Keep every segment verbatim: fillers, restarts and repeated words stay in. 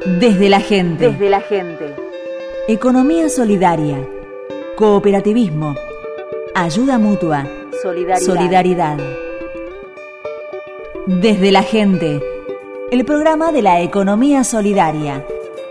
Desde la gente. Desde la gente. Economía solidaria. Cooperativismo. Ayuda mutua. Solidaridad. Solidaridad. Desde la gente. El programa de la economía solidaria.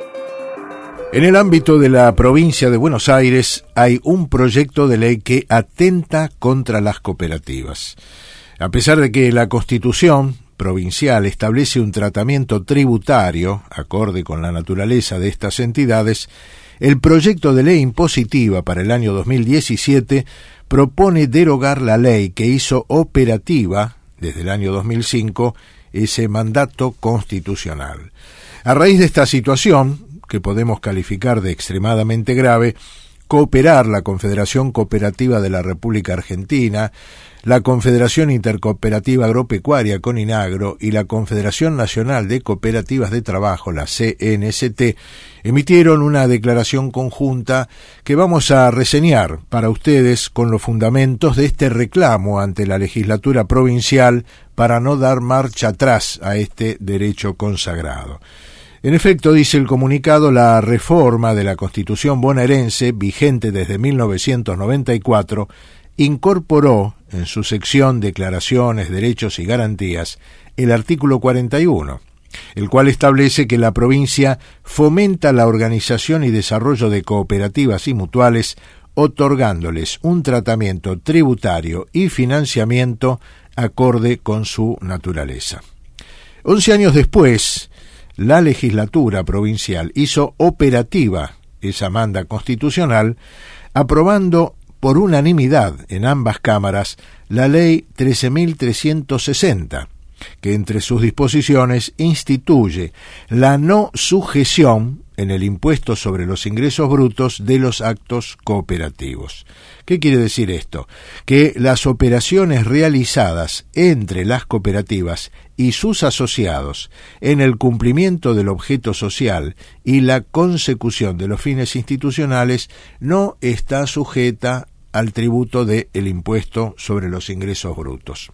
En el ámbito de la provincia de Buenos Aires hay un proyecto de ley que atenta contra las cooperativas. A pesar de que la Constitución provincial establece un tratamiento tributario acorde con la naturaleza de estas entidades, el proyecto de ley impositiva para el año dos mil diecisiete propone derogar la ley que hizo operativa desde el año dos mil cinco ese mandato constitucional. A raíz de esta situación, que podemos calificar de extremadamente grave, Cooperar, la Confederación Cooperativa de la República Argentina, la Confederación Intercooperativa Agropecuaria Coninagro y la Confederación Nacional de Cooperativas de Trabajo, la C N S T, emitieron una declaración conjunta que vamos a reseñar para ustedes con los fundamentos de este reclamo ante la legislatura provincial para no dar marcha atrás a este derecho consagrado. En efecto, dice el comunicado, la reforma de la Constitución bonaerense, vigente desde mil novecientos noventa y cuatro, incorporó en su sección Declaraciones, Derechos y Garantías el artículo cuarenta y uno, el cual establece que la provincia fomenta la organización y desarrollo de cooperativas y mutuales, otorgándoles un tratamiento tributario y financiamiento acorde con su naturaleza. Once años después, la legislatura provincial hizo operativa esa manda constitucional, aprobando por unanimidad en ambas cámaras la Ley trece mil trescientos sesenta, que entre sus disposiciones instituye la no sujeción en el impuesto sobre los ingresos brutos de los actos cooperativos. ¿Qué quiere decir esto? Que las operaciones realizadas entre las cooperativas y sus asociados en el cumplimiento del objeto social y la consecución de los fines institucionales no está sujeta al tributo del impuesto sobre los ingresos brutos.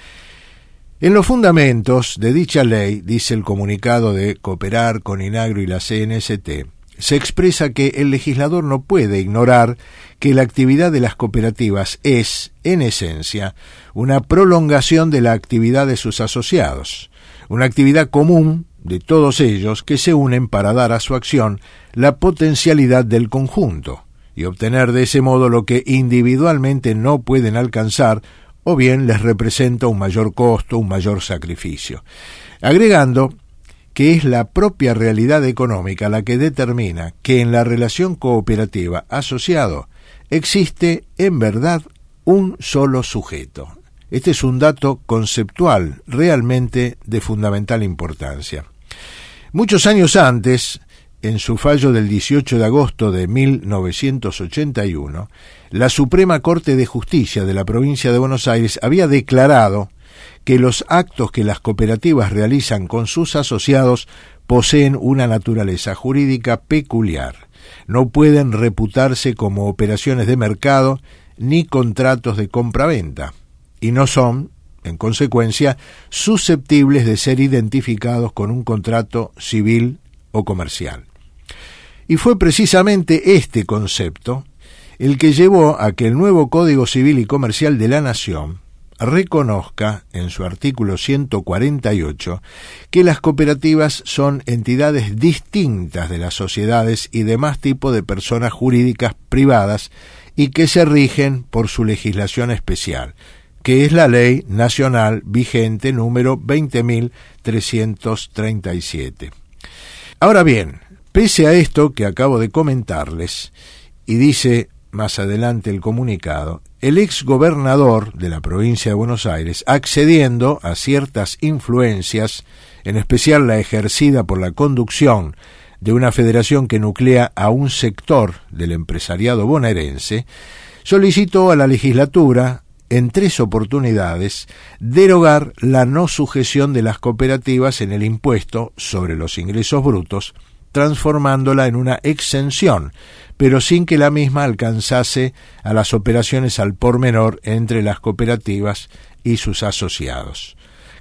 En los fundamentos de dicha ley, dice el comunicado de Cooperar, Coninagro y la C N S T, se expresa que el legislador no puede ignorar que la actividad de las cooperativas es, en esencia, una prolongación de la actividad de sus asociados, una actividad común de todos ellos que se unen para dar a su acción la potencialidad del conjunto y obtener de ese modo lo que individualmente no pueden alcanzar o bien les representa un mayor costo, un mayor sacrificio, agregando que es la propia realidad económica la que determina que en la relación cooperativa asociado existe en verdad un solo sujeto. Este es un dato conceptual realmente de fundamental importancia. Muchos años antes, en su fallo del dieciocho de agosto de mil novecientos ochenta y uno, la Suprema Corte de Justicia de la provincia de Buenos Aires había declarado que los actos que las cooperativas realizan con sus asociados poseen una naturaleza jurídica peculiar. No pueden reputarse como operaciones de mercado ni contratos de compra-venta, y no son, en consecuencia, susceptibles de ser identificados con un contrato civil o comercial. Y fue precisamente este concepto el que llevó a que el nuevo Código Civil y Comercial de la Nación reconozca en su artículo ciento cuarenta y ocho que las cooperativas son entidades distintas de las sociedades y demás tipos de personas jurídicas privadas y que se rigen por su legislación especial, que es la Ley Nacional vigente número veinte mil trescientos treinta y siete. Ahora bien, pese a esto que acabo de comentarles, y dice más adelante el comunicado, el ex gobernador de la provincia de Buenos Aires, accediendo a ciertas influencias, en especial la ejercida por la conducción de una federación que nuclea a un sector del empresariado bonaerense, solicitó a la legislatura, en tres oportunidades, derogar la no sujeción de las cooperativas en el impuesto sobre los ingresos brutos, transformándola en una exención, pero sin que la misma alcanzase a las operaciones al por menor entre las cooperativas y sus asociados.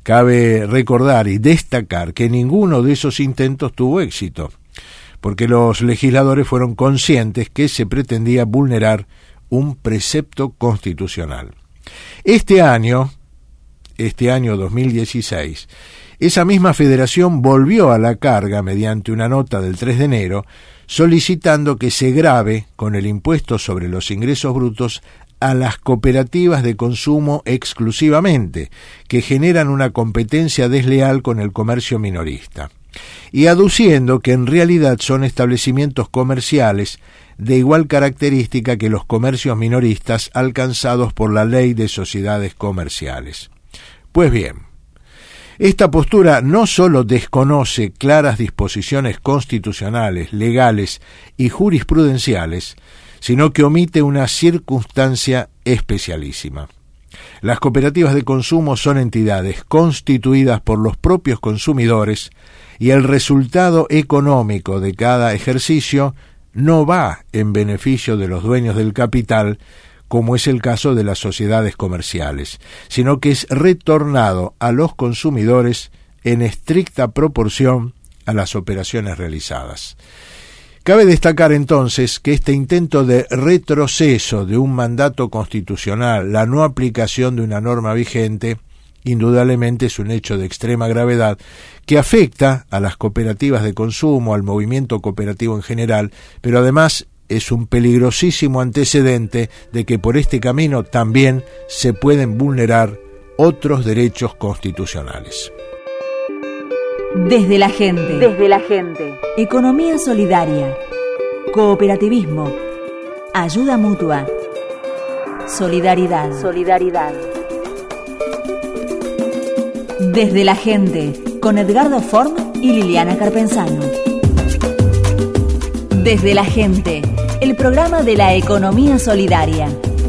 Cabe recordar y destacar que ninguno de esos intentos tuvo éxito, porque los legisladores fueron conscientes que se pretendía vulnerar un precepto constitucional. Este año, este año dos mil dieciséis, esa misma federación volvió a la carga mediante una nota del tres de enero, solicitando que se grave con el impuesto sobre los ingresos brutos a las cooperativas de consumo exclusivamente, que generan una competencia desleal con el comercio minorista, y aduciendo que en realidad son establecimientos comerciales de igual característica que los comercios minoristas alcanzados por la Ley de Sociedades Comerciales. Pues bien, esta postura no solo desconoce claras disposiciones constitucionales, legales y jurisprudenciales, sino que omite una circunstancia especialísima. Las cooperativas de consumo son entidades constituidas por los propios consumidores y el resultado económico de cada ejercicio no va en beneficio de los dueños del capital, como es el caso de las sociedades comerciales, sino que es retornado a los consumidores en estricta proporción a las operaciones realizadas. Cabe destacar entonces que este intento de retroceso de un mandato constitucional, la no aplicación de una norma vigente, indudablemente es un hecho de extrema gravedad que afecta a las cooperativas de consumo, al movimiento cooperativo en general, pero además es un peligrosísimo antecedente de que por este camino también se pueden vulnerar otros derechos constitucionales. Desde la gente. Desde la gente. Economía solidaria. Cooperativismo. Ayuda mutua. Solidaridad. Solidaridad. Desde la gente. Con Edgardo Form y Liliana Carpenzano. Desde la gente. El programa de la economía solidaria.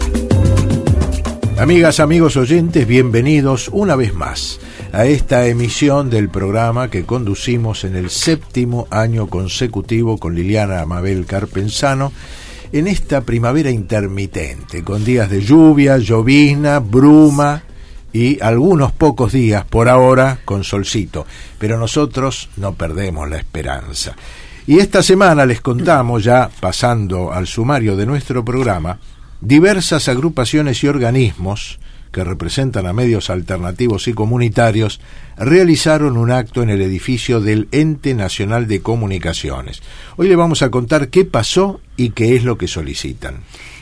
Amigas, amigos oyentes, bienvenidos una vez más a esta emisión del programa que conducimos en el séptimo año consecutivo con Liliana Mabel Carpenzano en esta primavera intermitente, con días de lluvia, llovizna, bruma y algunos pocos días por ahora con solcito, pero nosotros no perdemos la esperanza. Y esta semana les contamos, ya pasando al sumario de nuestro programa, diversas agrupaciones y organismos que representan a medios alternativos y comunitarios realizaron un acto en el edificio del Ente Nacional de Comunicaciones. Hoy le vamos a contar qué pasó y qué es lo que solicitan.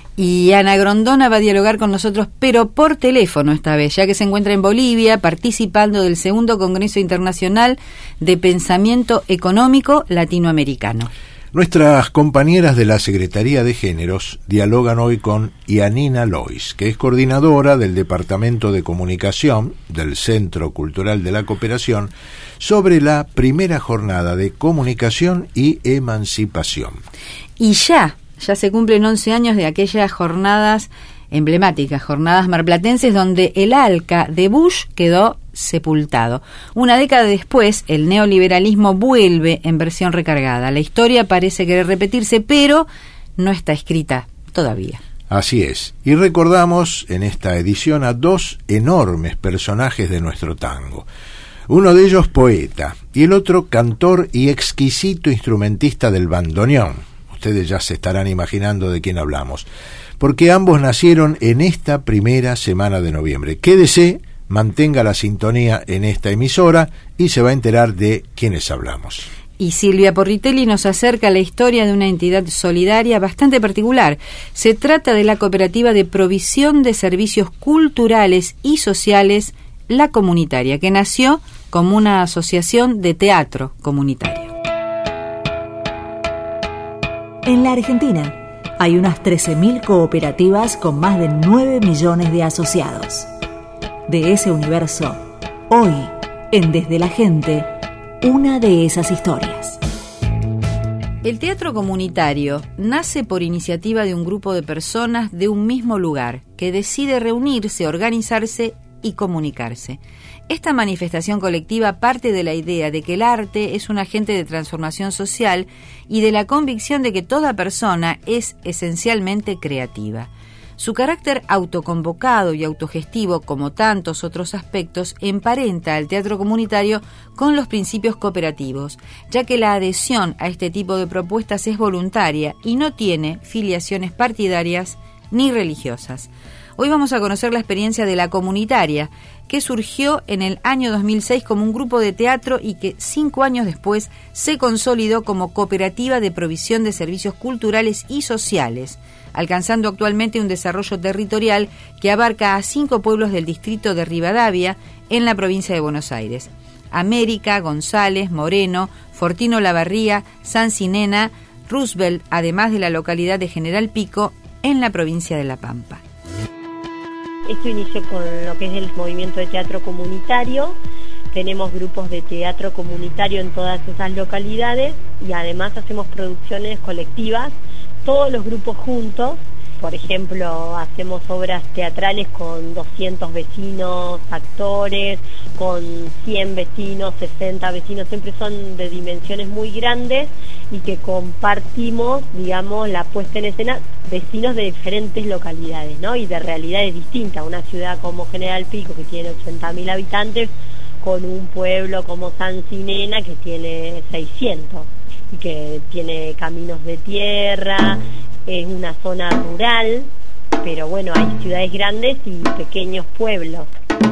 Y Ana Grondona va a dialogar con nosotros, pero por teléfono esta vez, ya que se encuentra en Bolivia participando del segundo Congreso Internacional de Pensamiento Económico Latinoamericano. Nuestras compañeras de la Secretaría de Géneros dialogan hoy con Yanina Lois, que es coordinadora del Departamento de Comunicación del Centro Cultural de la Cooperación, sobre la primera jornada de comunicación y emancipación. Y ya, ya se cumplen once años de aquellas jornadas emblemáticas, jornadas marplatenses, donde el ALCA de Bush quedó sepultado. Una década después, el neoliberalismo vuelve en versión recargada. La historia parece querer repetirse, pero no está escrita todavía. Así es. Y recordamos en esta edición a dos enormes personajes de nuestro tango. Uno de ellos poeta y el otro cantor y exquisito instrumentista del bandoneón. Ustedes ya se estarán imaginando de quién hablamos, porque ambos nacieron en esta primera semana de noviembre. Quédese, mantenga la sintonía en esta emisora y se va a enterar de quiénes hablamos. Y Silvia Porritelli nos acerca a la historia de una entidad solidaria bastante particular. Se trata de la Cooperativa de Provisión de Servicios Culturales y Sociales La Comunitaria, que nació como una asociación de teatro comunitario. En la Argentina hay unas trece mil cooperativas con más de nueve millones de asociados. De ese universo, hoy, en Desde la Gente, una de esas historias. El teatro comunitario nace por iniciativa de un grupo de personas de un mismo lugar que decide reunirse, organizarse y comunicarse. Esta manifestación colectiva parte de la idea de que el arte es un agente de transformación social y de la convicción de que toda persona es esencialmente creativa. Su carácter autoconvocado y autogestivo, como tantos otros aspectos, emparenta al teatro comunitario con los principios cooperativos, ya que la adhesión a este tipo de propuestas es voluntaria y no tiene filiaciones partidarias ni religiosas. Hoy vamos a conocer la experiencia de La Comunitaria, que surgió en el año dos mil seis como un grupo de teatro y que cinco años después se consolidó como cooperativa de provisión de servicios culturales y sociales, alcanzando actualmente un desarrollo territorial que abarca a cinco pueblos del distrito de Rivadavia en la provincia de Buenos Aires: América, González, Moreno, Fortino Lavarría, San Sinena, Roosevelt, además de la localidad de General Pico en la provincia de La Pampa. Esto inició con lo que es el movimiento de teatro comunitario. Tenemos grupos de teatro comunitario en todas esas localidades y además hacemos producciones colectivas, todos los grupos juntos. Por ejemplo, hacemos obras teatrales con doscientos vecinos, actores, con cien vecinos, sesenta vecinos, siempre son de dimensiones muy grandes y que compartimos, digamos, la puesta en escena, vecinos de diferentes localidades, ¿no? Y de realidades distintas. Una ciudad como General Pico, que tiene ochenta mil habitantes, con un pueblo como San Sinena, que tiene seiscientos y que tiene caminos de tierra. Es una zona rural, pero bueno, hay ciudades grandes y pequeños pueblos.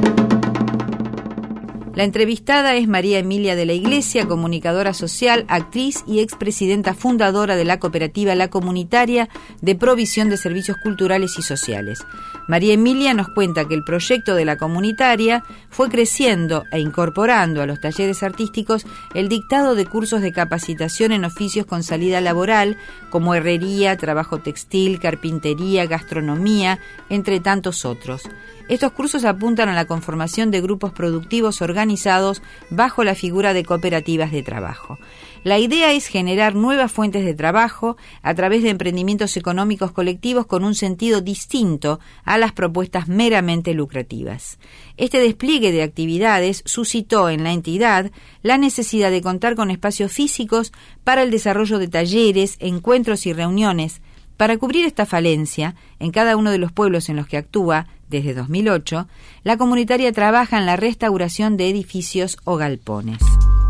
La entrevistada es María Emilia de la Iglesia, comunicadora social, actriz y expresidenta fundadora de la cooperativa La Comunitaria de provisión de servicios culturales y sociales. María Emilia nos cuenta que el proyecto de La Comunitaria fue creciendo e incorporando a los talleres artísticos el dictado de cursos de capacitación en oficios con salida laboral, como herrería, trabajo textil, carpintería, gastronomía, entre tantos otros. Estos cursos apuntan a la conformación de grupos productivos organizados bajo la figura de cooperativas de trabajo. La idea es generar nuevas fuentes de trabajo a través de emprendimientos económicos colectivos con un sentido distinto a las propuestas meramente lucrativas. Este despliegue de actividades suscitó en la entidad la necesidad de contar con espacios físicos para el desarrollo de talleres, encuentros y reuniones. Para cubrir esta falencia, en cada uno de los pueblos en los que actúa, desde dos mil ocho, la comunitaria trabaja en la restauración de edificios o galpones.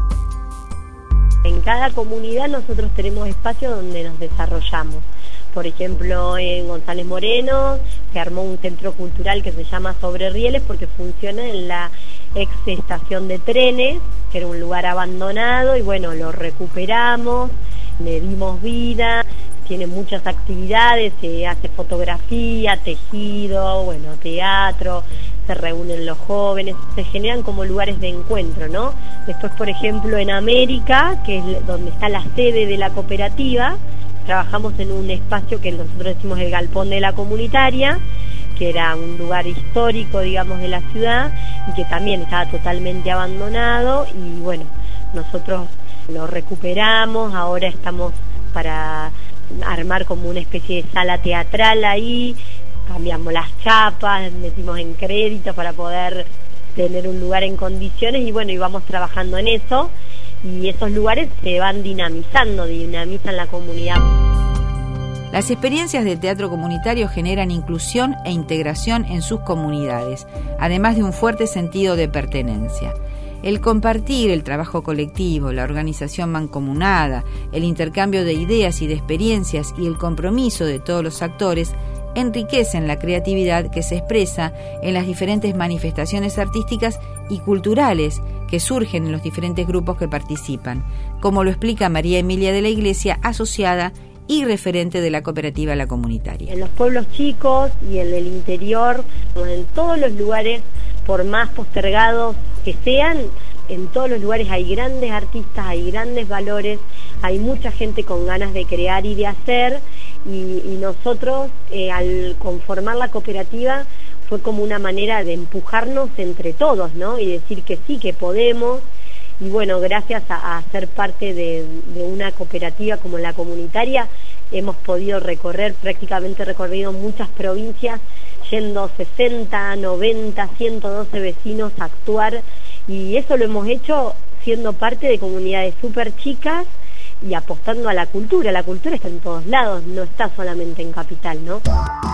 En cada comunidad nosotros tenemos espacios donde nos desarrollamos. Por ejemplo, en González Moreno se armó un centro cultural que se llama Sobre Rieles porque funciona en la ex estación de trenes, que era un lugar abandonado, y bueno, lo recuperamos, le dimos vida. Tiene muchas actividades, se hace fotografía, tejido, bueno, teatro, se reúnen los jóvenes, se generan como lugares de encuentro, ¿no? Después, por ejemplo, en América, que es donde está la sede de la cooperativa, trabajamos en un espacio que nosotros decimos el Galpón de la Comunitaria, que era un lugar histórico, digamos, de la ciudad, y que también estaba totalmente abandonado, y bueno, nosotros lo recuperamos, ahora estamos para armar como una especie de sala teatral ahí, cambiamos las chapas, metimos en crédito para poder tener un lugar en condiciones y bueno, y vamos trabajando en eso y esos lugares se van dinamizando, dinamizan la comunidad. Las experiencias de teatro comunitario generan inclusión e integración en sus comunidades, además de un fuerte sentido de pertenencia. El compartir, el trabajo colectivo, la organización mancomunada, el intercambio de ideas y de experiencias y el compromiso de todos los actores enriquecen la creatividad que se expresa en las diferentes manifestaciones artísticas y culturales que surgen en los diferentes grupos que participan, como lo explica María Emilia de la Iglesia, asociada y referente de la cooperativa La Comunitaria. En los pueblos chicos y en el interior, en todos los lugares, por más postergados que sean, en todos los lugares hay grandes artistas, hay grandes valores, hay mucha gente con ganas de crear y de hacer, y, y nosotros eh, al conformar la cooperativa fue como una manera de empujarnos entre todos, ¿no? Y decir que sí, que podemos, y bueno, gracias a, a ser parte de, de una cooperativa como La Comunitaria, hemos podido recorrer, prácticamente recorrido muchas provincias, yendo sesenta, noventa, ciento doce vecinos a actuar, y eso lo hemos hecho siendo parte de comunidades súper chicas y apostando a la cultura. La cultura está en todos lados, no está solamente en Capital, ¿no?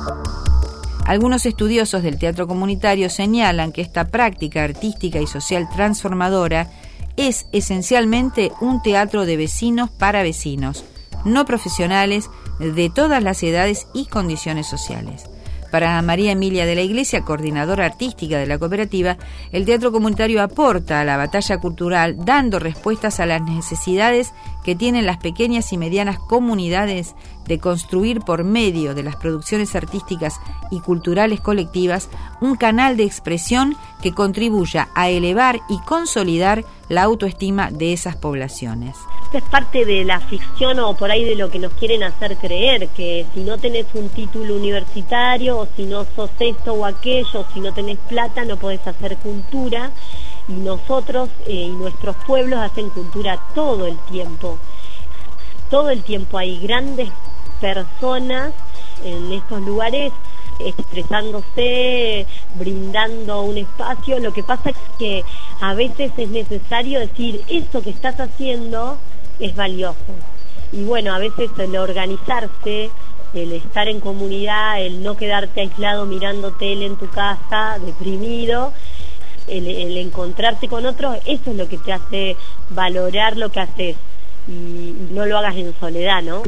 Algunos estudiosos del teatro comunitario señalan que esta práctica artística y social transformadora es esencialmente un teatro de vecinos para vecinos, no profesionales de todas las edades y condiciones sociales. Para María Emilia de la Iglesia, coordinadora artística de la cooperativa, el teatro comunitario aporta a la batalla cultural dando respuestas a las necesidades que tienen las pequeñas y medianas comunidades de construir por medio de las producciones artísticas y culturales colectivas un canal de expresión que contribuya a elevar y consolidar la autoestima de esas poblaciones. Es parte de la ficción o por ahí de lo que nos quieren hacer creer, que si no tenés un título universitario o si no sos esto o aquello, si no tenés plata no podés hacer cultura, y nosotros eh, y nuestros pueblos hacen cultura todo el tiempo. Todo el tiempo hay grandes personas en estos lugares expresándose, brindando un espacio. Lo que pasa es que a veces es necesario decir, esto que estás haciendo es valioso. Y bueno, a veces el organizarse, el estar en comunidad, el no quedarte aislado mirando tele en tu casa, deprimido, el, el encontrarte con otros, eso es lo que te hace valorar lo que haces y, y no lo hagas en soledad, ¿no?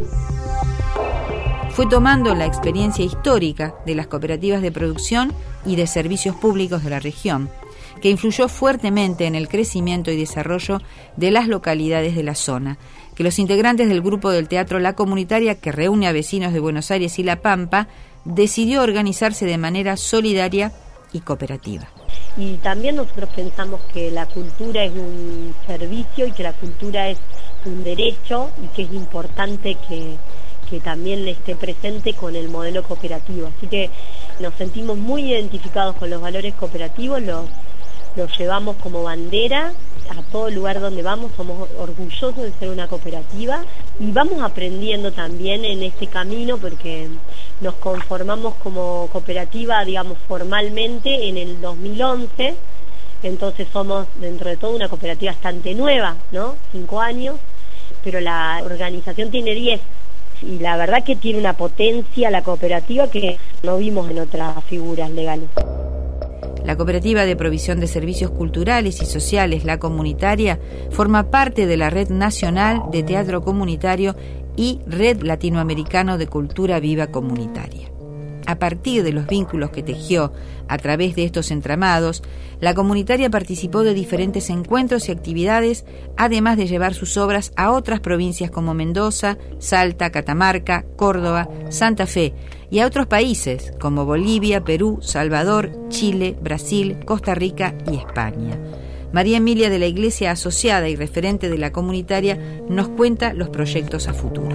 Fue tomando la experiencia histórica de las cooperativas de producción y de servicios públicos de la región, que influyó fuertemente en el crecimiento y desarrollo de las localidades de la zona, que los integrantes del grupo del Teatro La Comunitaria, que reúne a vecinos de Buenos Aires y La Pampa, decidió organizarse de manera solidaria y cooperativa. Y también nosotros pensamos que la cultura es un servicio y que la cultura es un derecho y que es importante que que también esté presente con el modelo cooperativo. Así que nos sentimos muy identificados con los valores cooperativos, los, los llevamos como bandera a todo lugar donde vamos, somos orgullosos de ser una cooperativa y vamos aprendiendo también en este camino porque nos conformamos como cooperativa, digamos, formalmente en el dos mil once, entonces somos dentro de todo una cooperativa bastante nueva, ¿no? Cinco años, pero la organización tiene diez. Y la verdad que tiene una potencia la cooperativa que no vimos en otras figuras legales. La Cooperativa de Provisión de Servicios Culturales y Sociales, La Comunitaria, forma parte de la Red Nacional de Teatro Comunitario y Red Latinoamericano de Cultura Viva Comunitaria. A partir de los vínculos que tejió a través de estos entramados, la comunitaria participó de diferentes encuentros y actividades, además de llevar sus obras a otras provincias como Mendoza, Salta, Catamarca, Córdoba, Santa Fe y a otros países como Bolivia, Perú, Salvador, Chile, Brasil, Costa Rica y España. María Emilia de la Iglesia, asociada y referente de la comunitaria, nos cuenta los proyectos a futuro.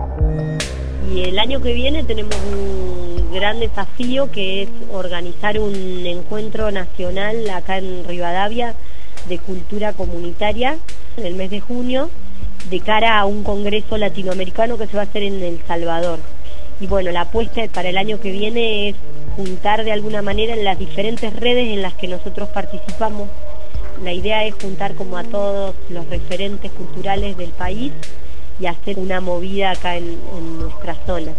Y el año que viene tenemos un gran desafío que es organizar un encuentro nacional acá en Rivadavia de cultura comunitaria en el mes de junio de cara a un congreso latinoamericano que se va a hacer en El Salvador. Y bueno, la apuesta para el año que viene es juntar de alguna manera en las diferentes redes en las que nosotros participamos. La idea es juntar como a todos los referentes culturales del país y hacer una movida acá en, en nuestra zona.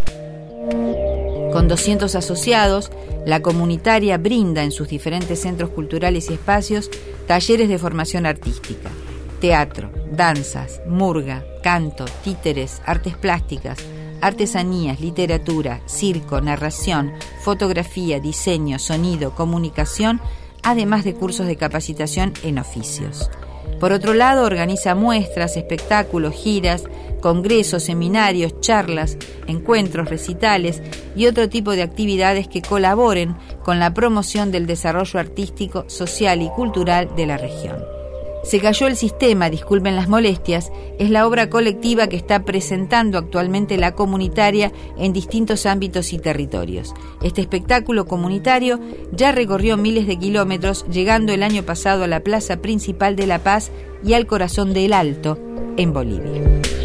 Con doscientos asociados, la comunitaria brinda en sus diferentes centros culturales y espacios talleres de formación artística, teatro, danzas, murga, canto, títeres, artes plásticas, artesanías, literatura, circo, narración, fotografía, diseño, sonido, comunicación, además de cursos de capacitación en oficios. Por otro lado, organiza muestras, espectáculos, giras, congresos, seminarios, charlas, encuentros, recitales y otro tipo de actividades que colaboren con la promoción del desarrollo artístico, social y cultural de la región. Se cayó el sistema, disculpen las molestias, es la obra colectiva que está presentando actualmente la comunitaria en distintos ámbitos y territorios. Este espectáculo comunitario ya recorrió miles de kilómetros, llegando el año pasado a la plaza principal de La Paz y al corazón del Alto, en Bolivia.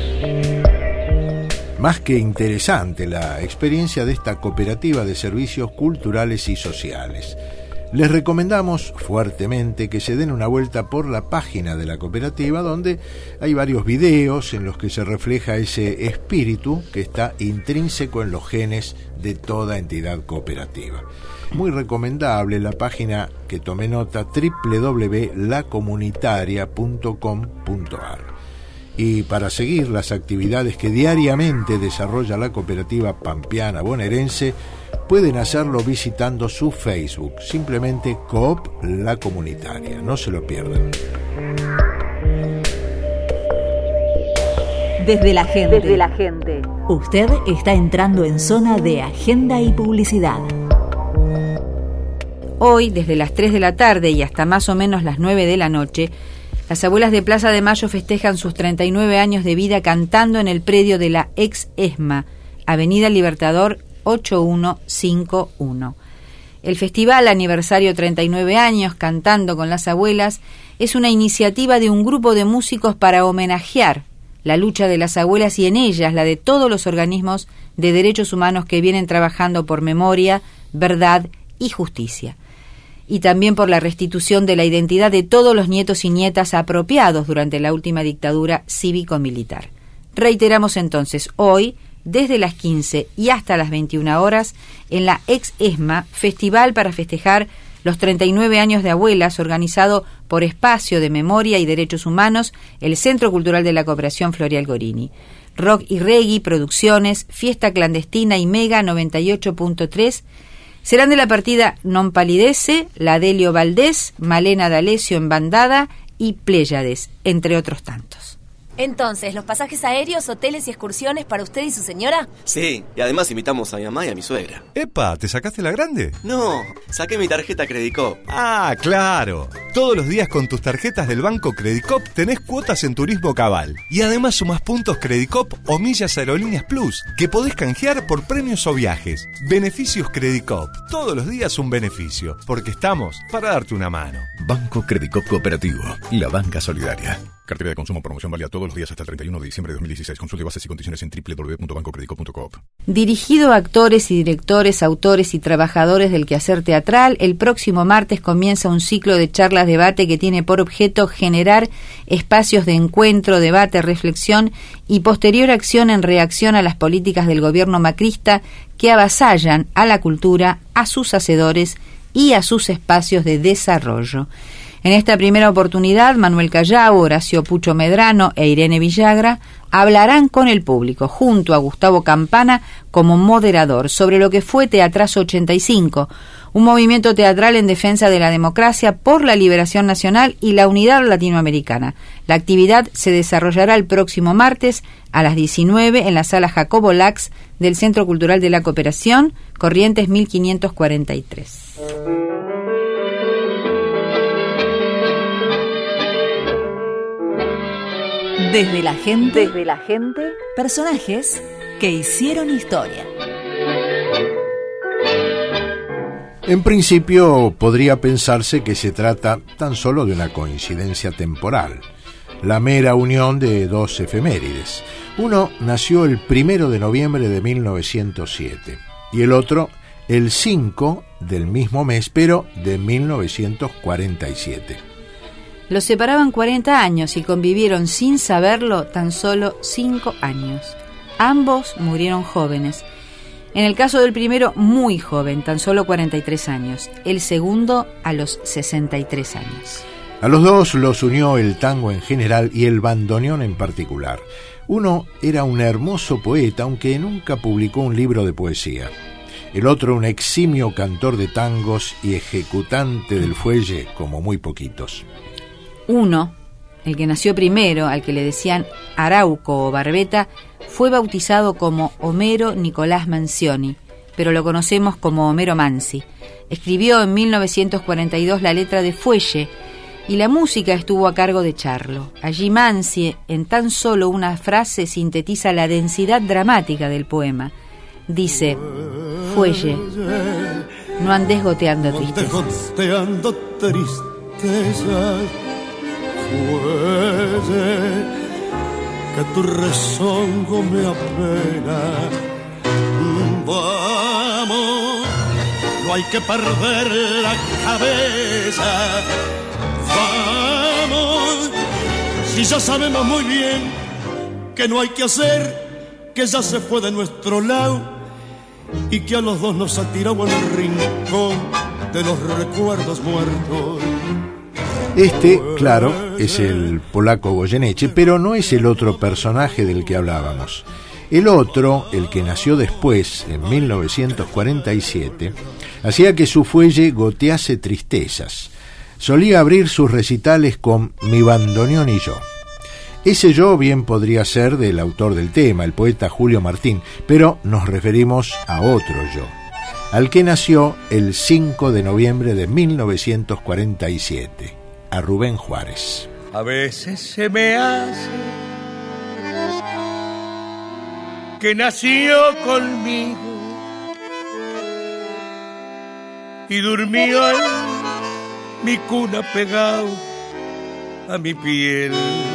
Más que interesante la experiencia de esta cooperativa de servicios culturales y sociales. Les recomendamos fuertemente que se den una vuelta por la página de la cooperativa, donde hay varios videos en los que se refleja ese espíritu que está intrínseco en los genes de toda entidad cooperativa. Muy recomendable la página que tomé nota, doble u doble u doble u punto la comunitaria punto com punto a r. Y para seguir las actividades que diariamente desarrolla la cooperativa pampeana bonaerense, pueden hacerlo visitando su Facebook, simplemente Coop La Comunitaria. No se lo pierdan. Desde la gente. Desde la gente. Usted está entrando en zona de agenda y publicidad. Hoy, desde las tres de la tarde y hasta más o menos las nueve de la noche, las abuelas de Plaza de Mayo festejan sus treinta y nueve años de vida cantando en el predio de la ex ESMA, Avenida Libertador ocho uno cinco uno. El festival Aniversario treinta y nueve años Cantando con las Abuelas es una iniciativa de un grupo de músicos para homenajear la lucha de las abuelas y en ellas la de todos los organismos de derechos humanos que vienen trabajando por memoria, verdad y justicia. Y también por la restitución de la identidad de todos los nietos y nietas apropiados durante la última dictadura cívico-militar. Reiteramos entonces, hoy, desde las quince y hasta las veintiuna horas, en la ex ESMA, festival para festejar los treinta y nueve años de abuelas, organizado por Espacio de Memoria y Derechos Humanos, el Centro Cultural de la Cooperación Floreal Gorini. Rock y Reggae, Producciones, Fiesta Clandestina y Mega noventa y ocho punto tres, serán de la partida Non Palidece, la Delio Valdés, Malena D'Alessio en Bandada y Pléyades, entre otros tantos. Entonces, ¿los pasajes aéreos, hoteles y excursiones para usted y su señora? Sí, y además invitamos a mi mamá y a mi suegra. ¡Epa! ¿Te sacaste la grande? No, saqué mi tarjeta Credicop. ¡Ah, claro! Todos los días con tus tarjetas del banco Credicop tenés cuotas en Turismo Cabal. Y además sumás puntos Credicop o millas Aerolíneas Plus, que podés canjear por premios o viajes. Beneficios Credicop. Todos los días un beneficio, porque estamos para darte una mano. Banco Credicop Cooperativo, la banca solidaria. Cartera de consumo, promoción válida todos los días hasta el treinta y uno de diciembre de dos mil dieciséis. Consulte bases y condiciones en doble u doble u doble u punto banco credicop punto coop. Dirigido a actores y directores, autores y trabajadores del quehacer teatral, el próximo martes comienza un ciclo de charlas-debate que tiene por objeto generar espacios de encuentro, debate, reflexión y posterior acción en reacción a las políticas del gobierno macrista que avasallan a la cultura, a sus hacedores y a sus espacios de desarrollo. En esta primera oportunidad, Manuel Callao, Horacio Pucho Medrano e Irene Villagra hablarán con el público, junto a Gustavo Campana como moderador, sobre lo que fue Teatrazo ochenta y cinco, un movimiento teatral en defensa de la democracia por la liberación nacional y la unidad latinoamericana. La actividad se desarrollará el próximo martes a las diecinueve en la sala Jacobo Lax del Centro Cultural de la Cooperación, Corrientes mil quinientos cuarenta y tres. Desde la gente, Desde la gente, personajes que hicieron historia. En principio podría pensarse que se trata tan solo de una coincidencia temporal, la mera unión de dos efemérides. Uno nació el primero de noviembre de mil novecientos siete y el otro el cinco del mismo mes, pero de mil novecientos cuarenta y siete. Los separaban cuarenta años y convivieron sin saberlo tan solo cinco años. Ambos murieron jóvenes. En el caso del primero, muy joven, tan solo cuarenta y tres años. El segundo, a los sesenta y tres años. A los dos los unió el tango en general y el bandoneón en particular. Uno era un hermoso poeta, aunque nunca publicó un libro de poesía. El otro un eximio cantor de tangos y ejecutante del fuelle, como muy poquitos. Uno, el que nació primero, al que le decían Arauco o Barbeta, fue bautizado como Homero Nicolás Manzioni, pero lo conocemos como Homero Manzi. Escribió en mil novecientos cuarenta y dos la letra de Fuelle y la música estuvo a cargo de Charlo. Allí Manzi, en tan solo una frase, sintetiza la densidad dramática del poema. Dice: Fuelle, no andes goteando tristezas. Fuelle, que tu rezongo me apena. Vamos, no hay que perder la cabeza. Vamos, si ya sabemos muy bien que no hay que hacer, que ya se fue de nuestro lado y que a los dos nos ha tirado al rincón de los recuerdos muertos. Este, claro, es el polaco Goyeneche, pero no es el otro personaje del que hablábamos. El otro, el que nació después, en mil novecientos cuarenta y siete, hacía que su fuelle gotease tristezas. Solía abrir sus recitales con Mi bandoneón y yo. Ese yo bien podría ser del autor del tema, el poeta Julio Martín, pero nos referimos a otro yo, al que nació el cinco de noviembre de mil novecientos cuarenta y siete, a Rubén Juárez. A veces se me hace que nació conmigo y durmió en mi cuna pegado a mi piel.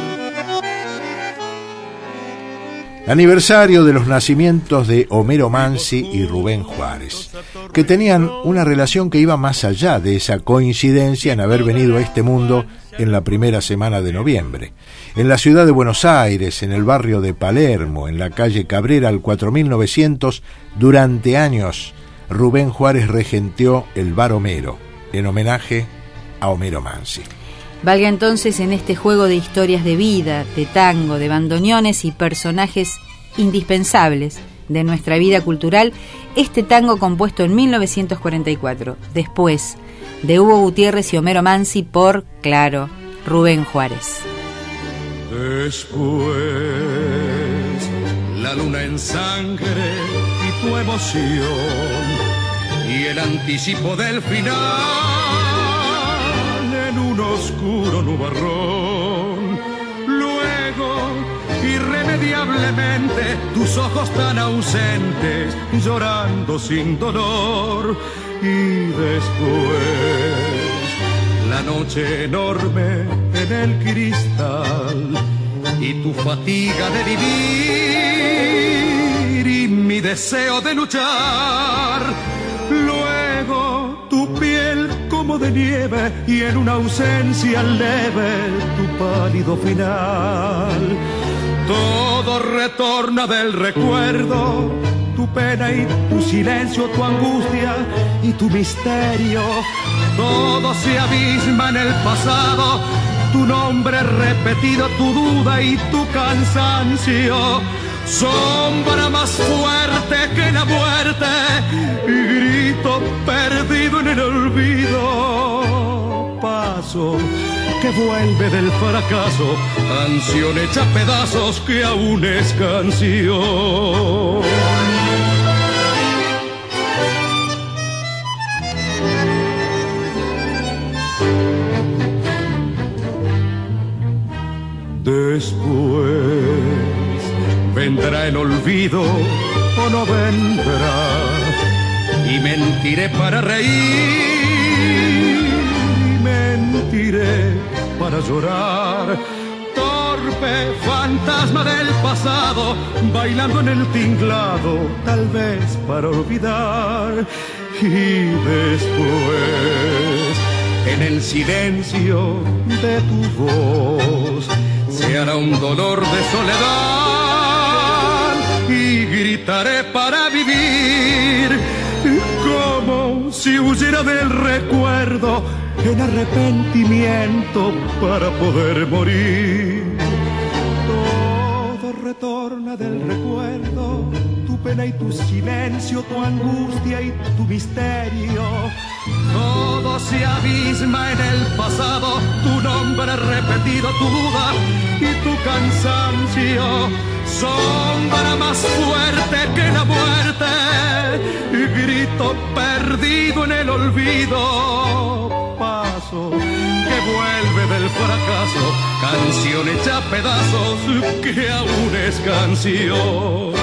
Aniversario de los nacimientos de Homero Mansi y Rubén Juárez, que tenían una relación que iba más allá de esa coincidencia en haber venido a este mundo en la primera semana de noviembre. En la ciudad de Buenos Aires, en el barrio de Palermo, en la calle Cabrera al cuatro mil novecientos, durante años, Rubén Juárez regenteó el Bar Homero, en homenaje a Homero Mansi. Valga entonces en este juego de historias de vida, de tango, de bandoneones y personajes indispensables de nuestra vida cultural, este tango compuesto en mil novecientos cuarenta y cuatro, después de Hugo Gutiérrez y Homero Mansi por, claro, Rubén Juárez. Después, la luna en sangre y tu emoción y el anticipo del final en un oscuro nubarrón. Luego, irremediablemente, tus ojos tan ausentes, llorando sin dolor. Y después, la noche enorme en el cristal y tu fatiga de vivir y mi deseo de luchar. Luego, tu piel como de nieve y en una ausencia leve tu pálido final. Todo retorna del recuerdo, tu pena y tu silencio, tu angustia y tu misterio. Todo se abisma en el pasado, tu nombre repetido, tu duda y tu cansancio. Sombra más fuerte que la muerte y grito perdido en el olvido. Paso que vuelve del fracaso, canción hecha pedazos que aún es canción. Después vendrá el olvido o no vendrá y mentiré para reír y mentiré para llorar. Torpe fantasma del pasado bailando en el tinglado, tal vez para olvidar. Y después en el silencio de tu voz se hará un dolor de soledad y gritaré para vivir como si huyera del recuerdo en arrepentimiento para poder morir. Todo retorna del recuerdo, tu pena y tu silencio, tu angustia y tu misterio. Todo se abisma en el pasado, tu nombre repetido, tu duda y tu cansancio. Sombra más fuerte que la muerte y grito perdido en el olvido. Paso que vuelve del fracaso, canción hecha a pedazos que aún es canción.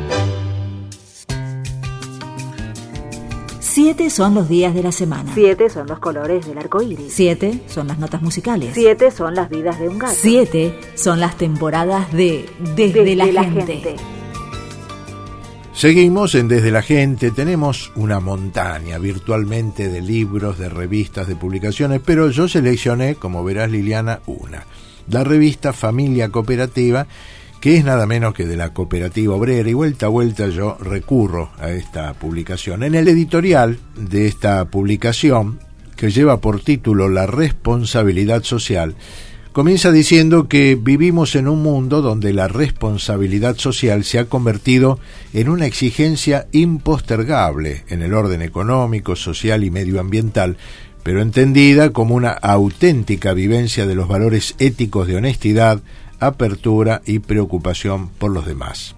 Siete son los días de la semana. Siete son los colores del arco iris. Siete son las notas musicales. Siete son las vidas de un gato. Siete son las temporadas de Desde, Desde la, la gente. gente. Seguimos en Desde la Gente, tenemos una montaña virtualmente de libros, de revistas, de publicaciones, pero yo seleccioné, como verás Liliana, una. La revista Familia Cooperativa, que es nada menos que de la Cooperativa Obrera, y vuelta a vuelta yo recurro a esta publicación. En el editorial de esta publicación, que lleva por título La responsabilidad social, comienza diciendo que vivimos en un mundo donde la responsabilidad social se ha convertido en una exigencia impostergable en el orden económico, social y medioambiental, pero entendida como una auténtica vivencia de los valores éticos de honestidad, apertura y preocupación por los demás.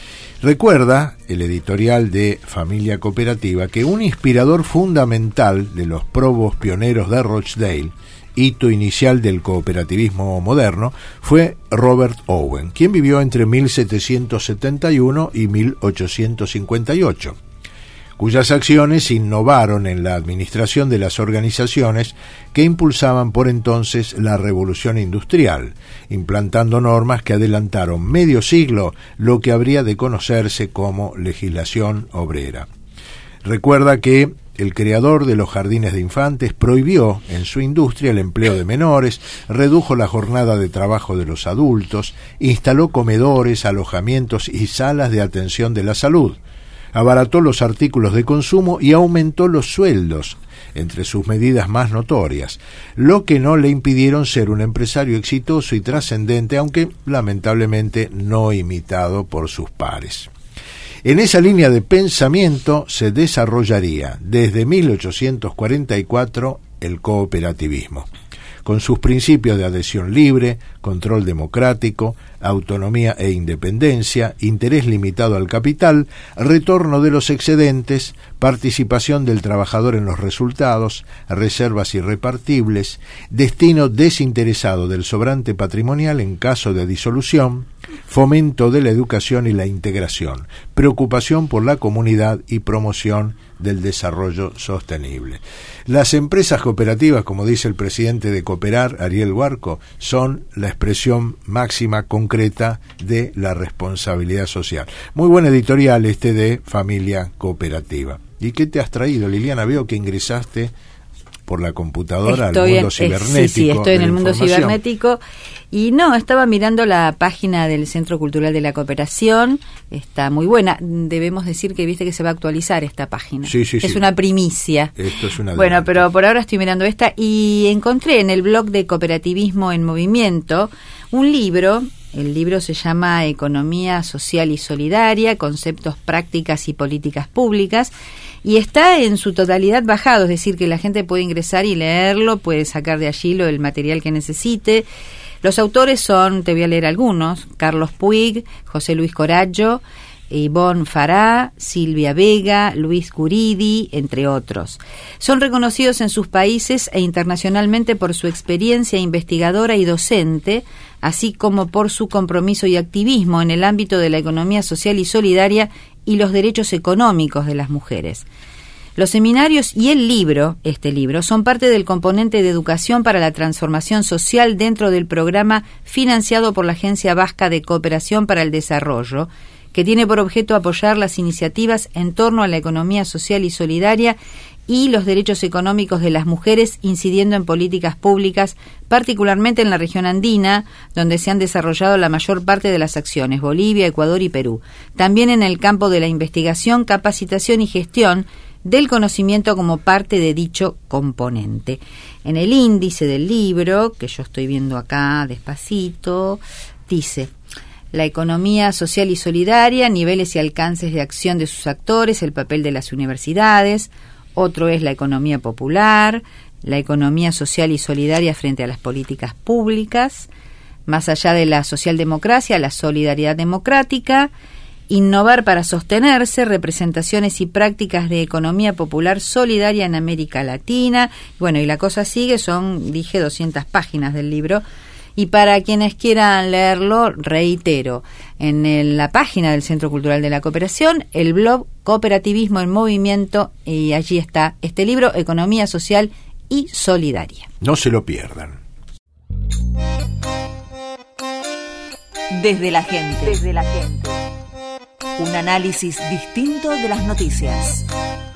Recuerda el editorial de Familia Cooperativa que un inspirador fundamental de los probos pioneros de Rochdale, hito inicial del cooperativismo moderno, fue Robert Owen, quien vivió entre mil setecientos setenta y uno y mil ochocientos cincuenta y ocho, cuyas acciones innovaron en la administración de las organizaciones que impulsaban por entonces la revolución industrial, implantando normas que adelantaron medio siglo lo que habría de conocerse como legislación obrera. Recuerda que el creador de los jardines de infantes prohibió en su industria el empleo de menores, redujo la jornada de trabajo de los adultos, instaló comedores, alojamientos y salas de atención de la salud, abarató los artículos de consumo y aumentó los sueldos, entre sus medidas más notorias, lo que no le impidieron ser un empresario exitoso y trascendente, aunque lamentablemente no imitado por sus pares. En esa línea de pensamiento se desarrollaría desde mil ochocientos cuarenta y cuatro el cooperativismo, con sus principios de adhesión libre, control democrático, autonomía e independencia, interés limitado al capital, retorno de los excedentes, participación del trabajador en los resultados, reservas irrepartibles, destino desinteresado del sobrante patrimonial en caso de disolución, fomento de la educación y la integración, preocupación por la comunidad y promoción del desarrollo sostenible. Las empresas cooperativas, como dice el presidente de Cooperar, Ariel Huarco, son la expresión máxima concreta de la responsabilidad social. Muy buen editorial este de Familia Cooperativa. ¿Y qué te has traído, Liliana? Veo que ingresaste por la computadora estoy al mundo en, cibernético. Sí, sí, estoy en el mundo cibernético. Y no, estaba mirando la página del Centro Cultural de la Cooperación. Está muy buena. Debemos decir que viste que se va a actualizar esta página. Sí, sí, es sí. una primicia. Esto es una Bueno, adelanto. pero por ahora estoy mirando esta y encontré en el blog de Cooperativismo en Movimiento un libro. El libro se llama Economía Social y Solidaria, Conceptos, Prácticas y Políticas Públicas, y está en su totalidad bajado, es decir, que la gente puede ingresar y leerlo, puede sacar de allí lo, el material que necesite. Los autores son, te voy a leer algunos: Carlos Puig, José Luis Corallo, Ivonne Fará, Silvia Vega, Luis Guridi, entre otros. Son reconocidos en sus países e internacionalmente por su experiencia investigadora y docente, así como por su compromiso y activismo en el ámbito de la economía social y solidaria y los derechos económicos de las mujeres. Los seminarios y el libro, este libro, son parte del componente de educación para la transformación social dentro del programa financiado por la Agencia Vasca de Cooperación para el Desarrollo, que tiene por objeto apoyar las iniciativas en torno a la economía social y solidaria y los derechos económicos de las mujeres, incidiendo en políticas públicas, particularmente en la región andina, donde se han desarrollado la mayor parte de las acciones, Bolivia, Ecuador y Perú. También en el campo de la investigación, capacitación y gestión del conocimiento como parte de dicho componente. En el índice del libro, que yo estoy viendo acá despacito, dice: la economía social y solidaria, niveles y alcances de acción de sus actores, el papel de las universidades. Otro es la economía popular, la economía social y solidaria frente a las políticas públicas, más allá de la socialdemocracia, la solidaridad democrática, innovar para sostenerse, representaciones y prácticas de economía popular solidaria en América Latina. Bueno, y la cosa sigue, son, dije, doscientas páginas del libro. Y para quienes quieran leerlo, reitero, en el, la página del Centro Cultural de la Cooperación, el blog Cooperativismo en Movimiento, y allí está este libro, Economía Social y Solidaria. No se lo pierdan. Desde la gente. Desde la gente. Un análisis distinto de las noticias.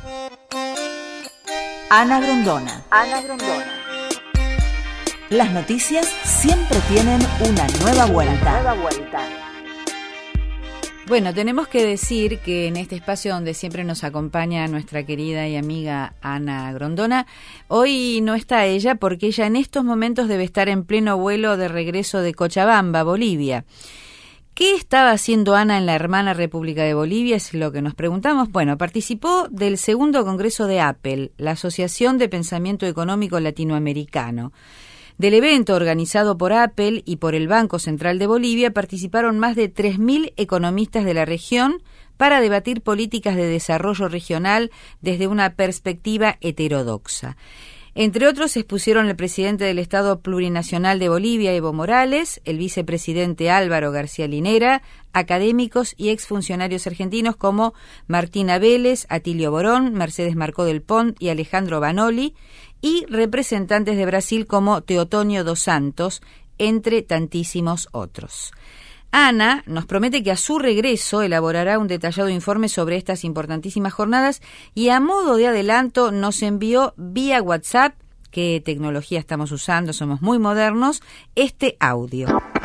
Ana Grondona. Ana Grondona. Las noticias siempre tienen una nueva vuelta. Nueva vuelta. Bueno, tenemos que decir que en este espacio donde siempre nos acompaña nuestra querida y amiga Ana Grondona, hoy no está ella porque ella en estos momentos debe estar en pleno vuelo de regreso de Cochabamba, Bolivia. ¿Qué estaba haciendo Ana en la hermana República de Bolivia? Es lo que nos preguntamos. Bueno, participó del segundo congreso de Apple, la Asociación de Pensamiento Económico Latinoamericano. Del evento organizado por Apple y por el Banco Central de Bolivia participaron más de tres mil economistas de la región para debatir políticas de desarrollo regional desde una perspectiva heterodoxa. Entre otros se expusieron el presidente del Estado Plurinacional de Bolivia, Evo Morales, el vicepresidente Álvaro García Linera, académicos y exfuncionarios argentinos como Martina Vélez, Atilio Borón, Mercedes Marcó del Pont y Alejandro Vanoli, y representantes de Brasil como Teotonio dos Santos, entre tantísimos otros. Ana nos promete que a su regreso elaborará un detallado informe sobre estas importantísimas jornadas y a modo de adelanto nos envió vía WhatsApp, qué tecnología estamos usando, somos muy modernos, este audio.